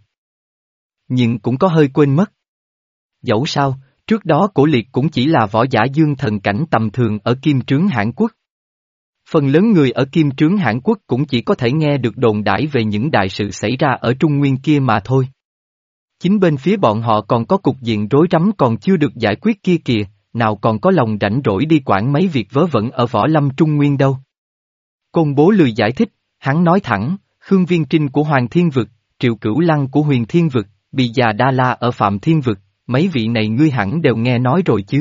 A: Nhưng cũng có hơi quên mất. Dẫu sao, trước đó cổ liệt cũng chỉ là võ giả dương thần cảnh tầm thường ở Kim Trướng Hãn Quốc. Phần lớn người ở Kim Trướng Hãn Quốc cũng chỉ có thể nghe được đồn đãi về những đại sự xảy ra ở Trung Nguyên kia mà thôi. Chính bên phía bọn họ còn có cục diện rối rắm còn chưa được giải quyết kia kìa, nào còn có lòng rảnh rỗi đi quản mấy việc vớ vẩn ở Võ Lâm Trung Nguyên đâu. Côn Bố lười giải thích, hắn nói thẳng, Khương Viên Trinh của Hoàng Thiên Vực, Triệu Cửu Lăng của Huyền Thiên Vực, Bì Già Đa La ở Phạm Thiên Vực, mấy vị này ngươi hẳn đều nghe nói rồi chứ.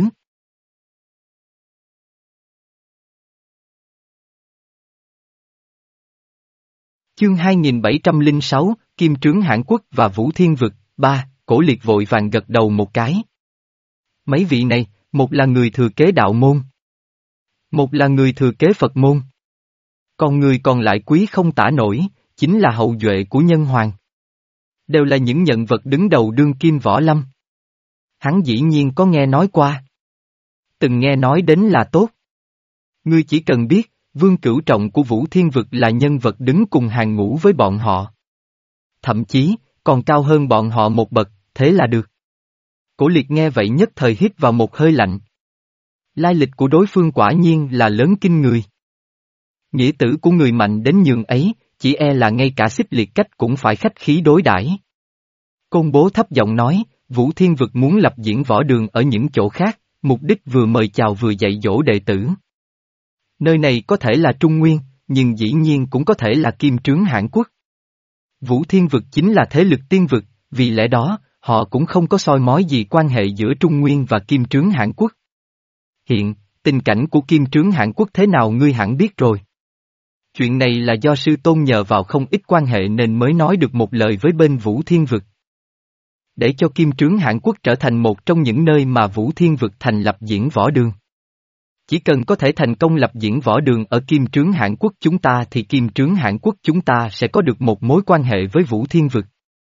A: Chương hai nghìn bảy trăm lẻ sáu, Kim Trướng Hãn Quốc và Vũ Thiên Vực, ba, cổ liệt vội vàng gật đầu một cái. Mấy vị này, một là người thừa kế đạo môn. Một là người thừa kế Phật môn. Còn người còn lại quý không tả nổi, chính là hậu duệ của nhân hoàng. Đều là những nhân vật đứng đầu đương kim võ lâm. Hắn dĩ nhiên có nghe nói qua. Từng nghe nói đến là tốt. Ngươi chỉ cần biết, Vương Cửu Trọng của Vũ Thiên Vực là nhân vật đứng cùng hàng ngũ với bọn họ. Thậm chí, còn cao hơn bọn họ một bậc, thế là được. Cổ liệt nghe vậy nhất thời hít vào một hơi lạnh. Lai lịch của đối phương quả nhiên là lớn kinh người. Nghĩa tử của người mạnh đến nhường ấy, chỉ e là ngay cả Xích Liệt Cách cũng phải khách khí đối đãi. Côn Bố thấp giọng nói, Vũ Thiên Vực muốn lập diễn võ đường ở những chỗ khác, mục đích vừa mời chào vừa dạy dỗ đệ tử. Nơi này có thể là Trung Nguyên, nhưng dĩ nhiên cũng có thể là Kim Trướng Hãn Quốc. Vũ Thiên Vực chính là thế lực tiên vực, vì lẽ đó, họ cũng không có soi mói gì quan hệ giữa Trung Nguyên và Kim Trướng Hãn Quốc. Hiện, tình cảnh của Kim Trướng Hãn Quốc thế nào ngươi hẳn biết rồi. Chuyện này là do sư tôn nhờ vào không ít quan hệ nên mới nói được một lời với bên Vũ Thiên Vực. Để cho Kim Trướng Hãn Quốc trở thành một trong những nơi mà Vũ Thiên Vực thành lập diễn võ đường. Chỉ cần có thể thành công lập diễn võ đường ở Kim Trướng Hãn Quốc chúng ta thì Kim Trướng Hãn Quốc chúng ta sẽ có được một mối quan hệ với Vũ Thiên Vực.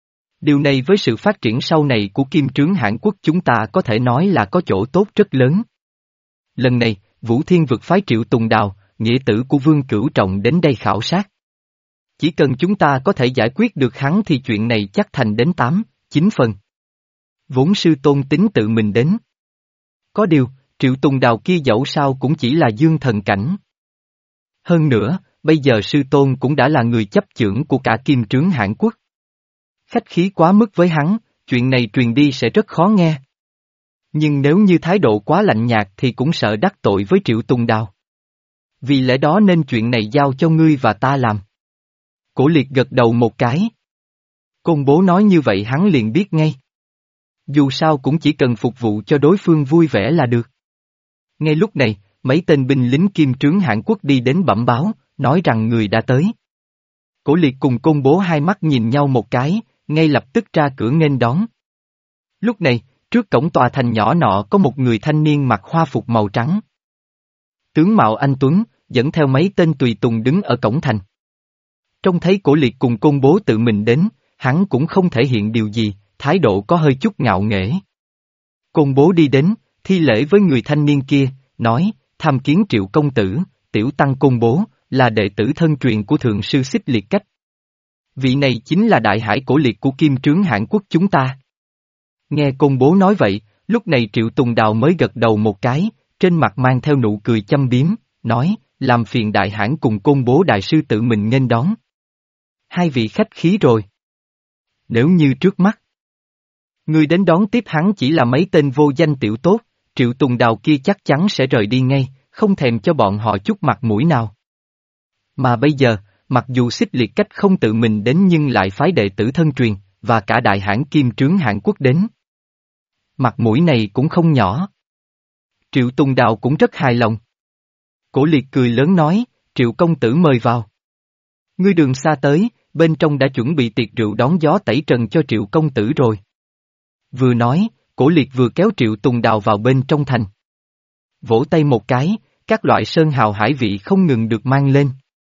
A: Điều này với sự phát triển sau này của Kim Trướng Hãn Quốc chúng ta có thể nói là có chỗ tốt rất lớn. Lần này, Vũ Thiên Vực phái Triệu Tùng Đào, nghĩa tử của Vương Cửu Trọng đến đây khảo sát. Chỉ cần chúng ta có thể giải quyết được hắn thì chuyện này chắc thành đến tám, chín phần. Vốn sư tôn tính tự mình đến. Có điều, Triệu Tùng Đào kia dẫu sao cũng chỉ là dương thần cảnh. Hơn nữa, bây giờ sư tôn cũng đã là người chấp chưởng của cả Kim Trướng Hãn Quốc. Khách khí quá mức với hắn, chuyện này truyền đi sẽ rất khó nghe. Nhưng nếu như thái độ quá lạnh nhạt thì cũng sợ đắc tội với Triệu Tùng Đào. Vì lẽ đó nên chuyện này giao cho ngươi và ta làm. Cổ Liệt gật đầu một cái. Côn bố nói như vậy hắn liền biết ngay. Dù sao cũng chỉ cần phục vụ cho đối phương vui vẻ là được. Ngay lúc này, mấy tên binh lính Kim Trướng Hãn Quốc đi đến bẩm báo, nói rằng người đã tới. Cổ Liệt cùng Côn bố hai mắt nhìn nhau một cái, ngay lập tức ra cửa nghênh đón. Lúc này, trước cổng tòa thành nhỏ nọ có một người thanh niên mặc hoa phục màu trắng. Tướng mạo anh tuấn, dẫn theo mấy tên tùy tùng đứng ở cổng thành. Trông thấy Cổ Liệt cùng Côn bố tự mình đến, hắn cũng không thể hiện điều gì, thái độ có hơi chút ngạo nghễ. Côn bố đi đến, thi lễ với người thanh niên kia, nói, tham kiến Triệu công tử, tiểu tăng Côn bố, là đệ tử thân truyền của thượng sư Xích Liệt Cách. Vị này chính là đại hải Cổ Liệt của Kim Trướng Hãn Quốc chúng ta. Nghe Côn bố nói vậy, lúc này Triệu Tùng Đào mới gật đầu một cái, trên mặt mang theo nụ cười châm biếm, nói, làm phiền đại hãn cùng Côn bố đại sư tự mình nghênh đón. Hai vị khách khí rồi. Nếu như trước mắt, người đến đón tiếp hắn chỉ là mấy tên vô danh tiểu tốt, Triệu Tùng Đào kia chắc chắn sẽ rời đi ngay, không thèm cho bọn họ chút mặt mũi nào. Mà bây giờ, mặc dù Xích Liệt Cách không tự mình đến nhưng lại phái đệ tử thân truyền, và cả đại hãn Kim Trướng Hãn Quốc đến. Mặt mũi này cũng không nhỏ. Triệu Tùng Đào cũng rất hài lòng. Cổ Liệt cười lớn nói, Triệu công tử mời vào. Ngươi đường xa tới, bên trong đã chuẩn bị tiệc rượu đón gió tẩy trần cho Triệu công tử rồi. Vừa nói, Cổ Liệt vừa kéo Triệu Tùng Đào vào bên trong thành. Vỗ tay một cái, các loại sơn hào hải vị không ngừng được mang lên.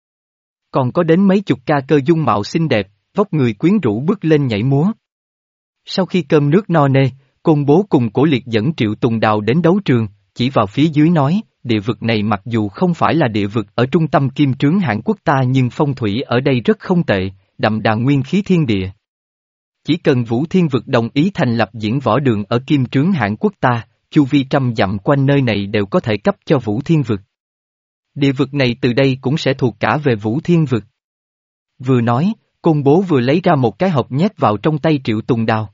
A: Còn có đến mấy chục ca cơ dung mạo xinh đẹp, vóc người quyến rũ bước lên nhảy múa. Sau khi cơm nước no nê, Côn bố cùng Cổ Liệt dẫn Triệu Tùng Đào đến đấu trường, chỉ vào phía dưới nói, địa vực này mặc dù không phải là địa vực ở trung tâm Kim Trướng Hãn Quốc ta nhưng phong thủy ở đây rất không tệ, đậm đà nguyên khí thiên địa. Chỉ cần Vũ Thiên Vực đồng ý thành lập diễn võ đường ở Kim Trướng Hãn Quốc ta, chu vi trăm dặm quanh nơi này đều có thể cấp cho Vũ Thiên Vực. Địa vực này từ đây cũng sẽ thuộc cả về Vũ Thiên Vực. Vừa nói, Côn bố vừa lấy ra một cái hộp nhét vào trong tay Triệu Tùng Đào.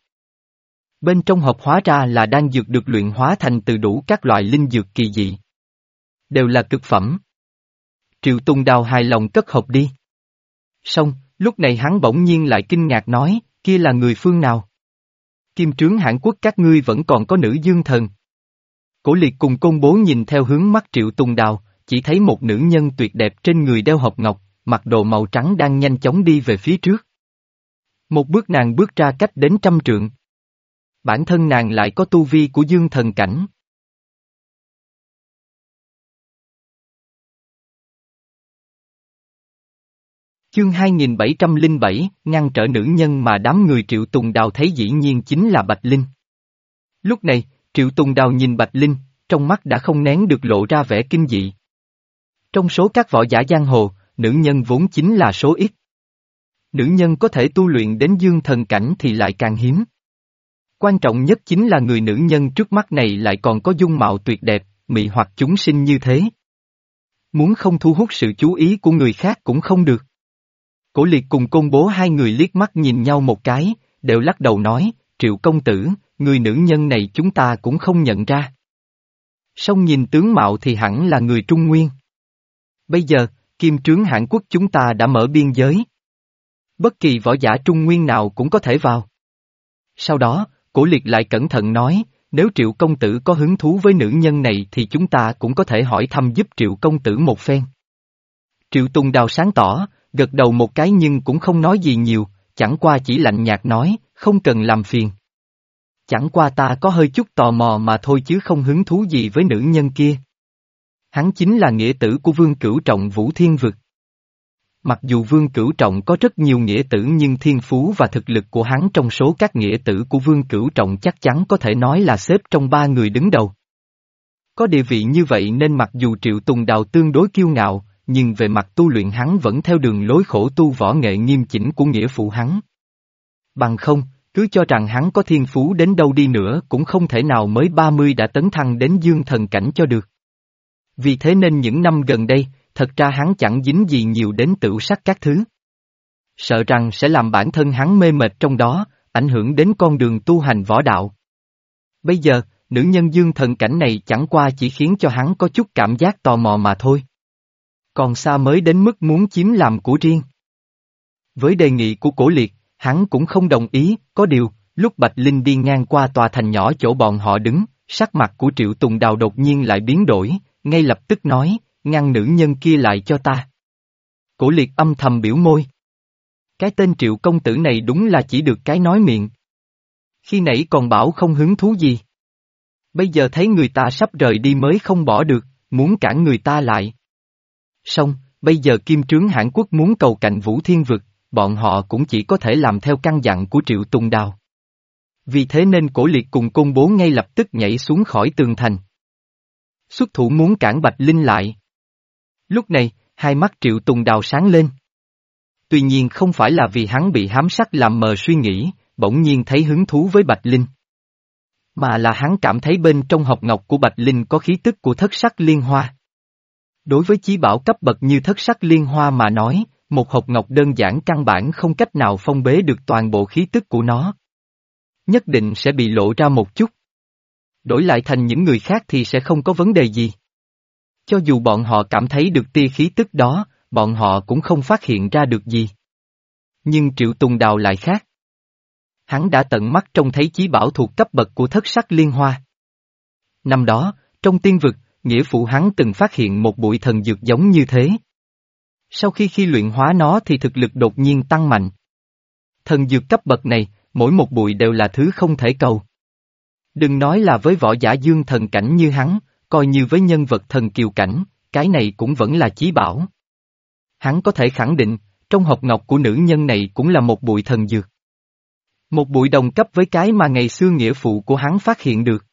A: Bên trong hộp hóa ra là đan dược được luyện hóa thành từ đủ các loại linh dược kỳ dị. Đều là cực phẩm. Triệu Tùng Đào hài lòng cất hộp đi. Xong, lúc này hắn bỗng nhiên lại kinh ngạc nói, kia là người phương nào? Kim Trướng Hãn Quốc các ngươi vẫn còn có nữ dương thần. Cổ Liệt cùng Côn bố nhìn theo hướng mắt Triệu Tùng Đào, chỉ thấy một nữ nhân tuyệt đẹp trên người đeo hộp ngọc, mặc đồ màu trắng đang nhanh chóng đi về phía trước. Một bước nàng bước ra cách đến trăm trượng. Bản thân nàng lại có tu vi của dương thần cảnh. Chương hai nghìn bảy trăm lẻ bảy, ngăn trở nữ nhân mà đám người Triệu Tùng Đào thấy dĩ nhiên chính là Bạch Linh. Lúc này, Triệu Tùng Đào nhìn Bạch Linh, trong mắt đã không nén được lộ ra vẻ kinh dị. Trong số các võ giả giang hồ, nữ nhân vốn chính là số ít. Nữ nhân có thể tu luyện đến dương thần cảnh thì lại càng hiếm. Quan trọng nhất chính là người nữ nhân trước mắt này lại còn có dung mạo tuyệt đẹp, mị hoặc chúng sinh như thế. Muốn không thu hút sự chú ý của người khác cũng không được. Cổ Liệt cùng Côn bố hai người liếc mắt nhìn nhau một cái, đều lắc đầu nói, Triệu công tử, người nữ nhân này chúng ta cũng không nhận ra. Song nhìn tướng mạo thì hẳn là người Trung Nguyên. Bây giờ, Kim Trướng Hãn Quốc chúng ta đã mở biên giới. Bất kỳ võ giả Trung Nguyên nào cũng có thể vào. Sau đó, Cổ Liệt lại cẩn thận nói, nếu Triệu công tử có hứng thú với nữ nhân này thì chúng ta cũng có thể hỏi thăm giúp Triệu công tử một phen. Triệu Tùng Đào sáng tỏ, gật đầu một cái nhưng cũng không nói gì nhiều, chẳng qua chỉ lạnh nhạt nói, không cần làm phiền. Chẳng qua ta có hơi chút tò mò mà thôi chứ không hứng thú gì với nữ nhân kia. Hắn chính là nghĩa tử của Vương Cửu Trọng Vũ Thiên Vực. Mặc dù Vương Cửu Trọng có rất nhiều nghĩa tử nhưng thiên phú và thực lực của hắn trong số các nghĩa tử của Vương Cửu Trọng chắc chắn có thể nói là xếp trong ba người đứng đầu. Có địa vị như vậy nên mặc dù Triệu Tùng Đào tương đối kiêu ngạo, nhưng về mặt tu luyện hắn vẫn theo đường lối khổ tu võ nghệ nghiêm chỉnh của nghĩa phụ hắn. Bằng không, cứ cho rằng hắn có thiên phú đến đâu đi nữa cũng không thể nào mới ba mươi đã tấn thăng đến dương thần cảnh cho được. Vì thế nên những năm gần đây, thật ra hắn chẳng dính gì nhiều đến tửu sắc các thứ. Sợ rằng sẽ làm bản thân hắn mê mệt trong đó, ảnh hưởng đến con đường tu hành võ đạo. Bây giờ, nữ nhân dương thần cảnh này chẳng qua chỉ khiến cho hắn có chút cảm giác tò mò mà thôi. Còn xa mới đến mức muốn chiếm làm của riêng. Với đề nghị của Cổ Liệt, hắn cũng không đồng ý, có điều, lúc Bạch Linh đi ngang qua tòa thành nhỏ chỗ bọn họ đứng, sắc mặt của Triệu Tùng Đào đột nhiên lại biến đổi, ngay lập tức nói, ngăn nữ nhân kia lại cho ta. Cổ Liệt âm thầm biểu môi. Cái tên Triệu công tử này đúng là chỉ được cái nói miệng. Khi nãy còn bảo không hứng thú gì. Bây giờ thấy người ta sắp rời đi mới không bỏ được, muốn cản người ta lại. Xong, bây giờ Kim Trướng Hãn Quốc muốn cầu cạnh Vũ Thiên Vực, bọn họ cũng chỉ có thể làm theo căn dặn của Triệu Tùng Đào. Vì thế nên Cổ Liệt cùng Côn Bố ngay lập tức nhảy xuống khỏi tường thành. Xuất thủ muốn cản Bạch Linh lại. Lúc này, hai mắt Triệu Tùng Đào sáng lên. Tuy nhiên không phải là vì hắn bị hám sắc làm mờ suy nghĩ, bỗng nhiên thấy hứng thú với Bạch Linh. Mà là hắn cảm thấy bên trong hộp ngọc của Bạch Linh có khí tức của thất sắc liên hoa. Đối với chí bảo cấp bậc như thất sắc liên hoa mà nói, một hộp ngọc đơn giản căn bản không cách nào phong bế được toàn bộ khí tức của nó. Nhất định sẽ bị lộ ra một chút. Đổi lại thành những người khác thì sẽ không có vấn đề gì. Cho dù bọn họ cảm thấy được tia khí tức đó, bọn họ cũng không phát hiện ra được gì. Nhưng Triệu Tùng Đào lại khác. Hắn đã tận mắt trông thấy chí bảo thuộc cấp bậc của thất sắc liên hoa. Năm đó, trong tiên vực, nghĩa phụ hắn từng phát hiện một bụi thần dược giống như thế. Sau khi khi luyện hóa nó thì thực lực đột nhiên tăng mạnh. Thần dược cấp bậc này, mỗi một bụi đều là thứ không thể cầu. Đừng nói là với võ giả dương thần cảnh như hắn, coi như với nhân vật thần kiều cảnh, cái này cũng vẫn là chí bảo. Hắn có thể khẳng định, trong hộp ngọc của nữ nhân này cũng là một bụi thần dược. Một bụi đồng cấp với cái mà ngày xưa nghĩa phụ của hắn phát hiện được.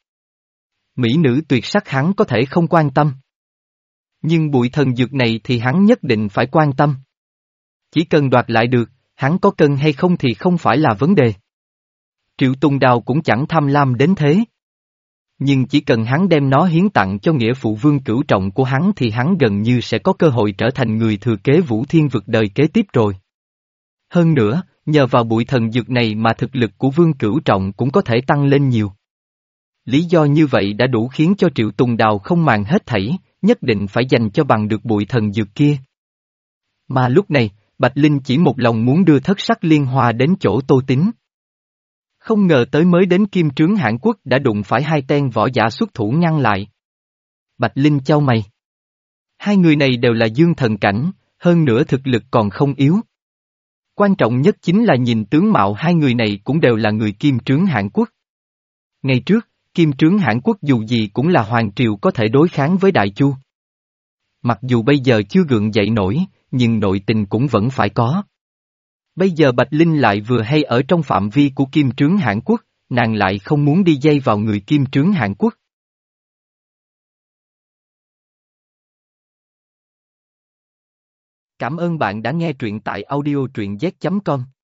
A: Mỹ nữ tuyệt sắc hắn có thể không quan tâm. Nhưng bụi thần dược này thì hắn nhất định phải quan tâm. Chỉ cần đoạt lại được, hắn có cần hay không thì không phải là vấn đề. Triệu Tùng Đào cũng chẳng tham lam đến thế. Nhưng chỉ cần hắn đem nó hiến tặng cho nghĩa phụ Vương Cửu Trọng của hắn thì hắn gần như sẽ có cơ hội trở thành người thừa kế Vũ Thiên Vực đời kế tiếp rồi. Hơn nữa, nhờ vào bụi thần dược này mà thực lực của Vương Cửu Trọng cũng có thể tăng lên nhiều. Lý do như vậy đã đủ khiến cho Triệu Tùng Đào không màng hết thảy, nhất định phải dành cho bằng được bụi thần dược kia. Mà lúc này, Bạch Linh chỉ một lòng muốn đưa thất sắc liên hoa đến chỗ Tô Tín. Không ngờ tới mới đến Kim Trướng Hãn Quốc đã đụng phải hai tên võ giả xuất thủ ngăn lại. Bạch Linh chau mày. Hai người này đều là dương thần cảnh, hơn nữa thực lực còn không yếu. Quan trọng nhất chính là nhìn tướng mạo hai người này cũng đều là người Kim Trướng Hãn Quốc. Ngày trước, Kim Trướng Hãn Quốc dù gì cũng là hoàng triều có thể đối kháng với Đại Chu. Mặc dù bây giờ chưa gượng dậy nổi, nhưng nội tình cũng vẫn phải có. Bây giờ Bạch Linh lại vừa hay ở trong phạm vi của Kim Trướng Hãn Quốc, nàng lại không muốn đi dây vào người Kim Trướng Hãn Quốc. Cảm ơn bạn đã nghe truyện tại audio truyện z chấm com.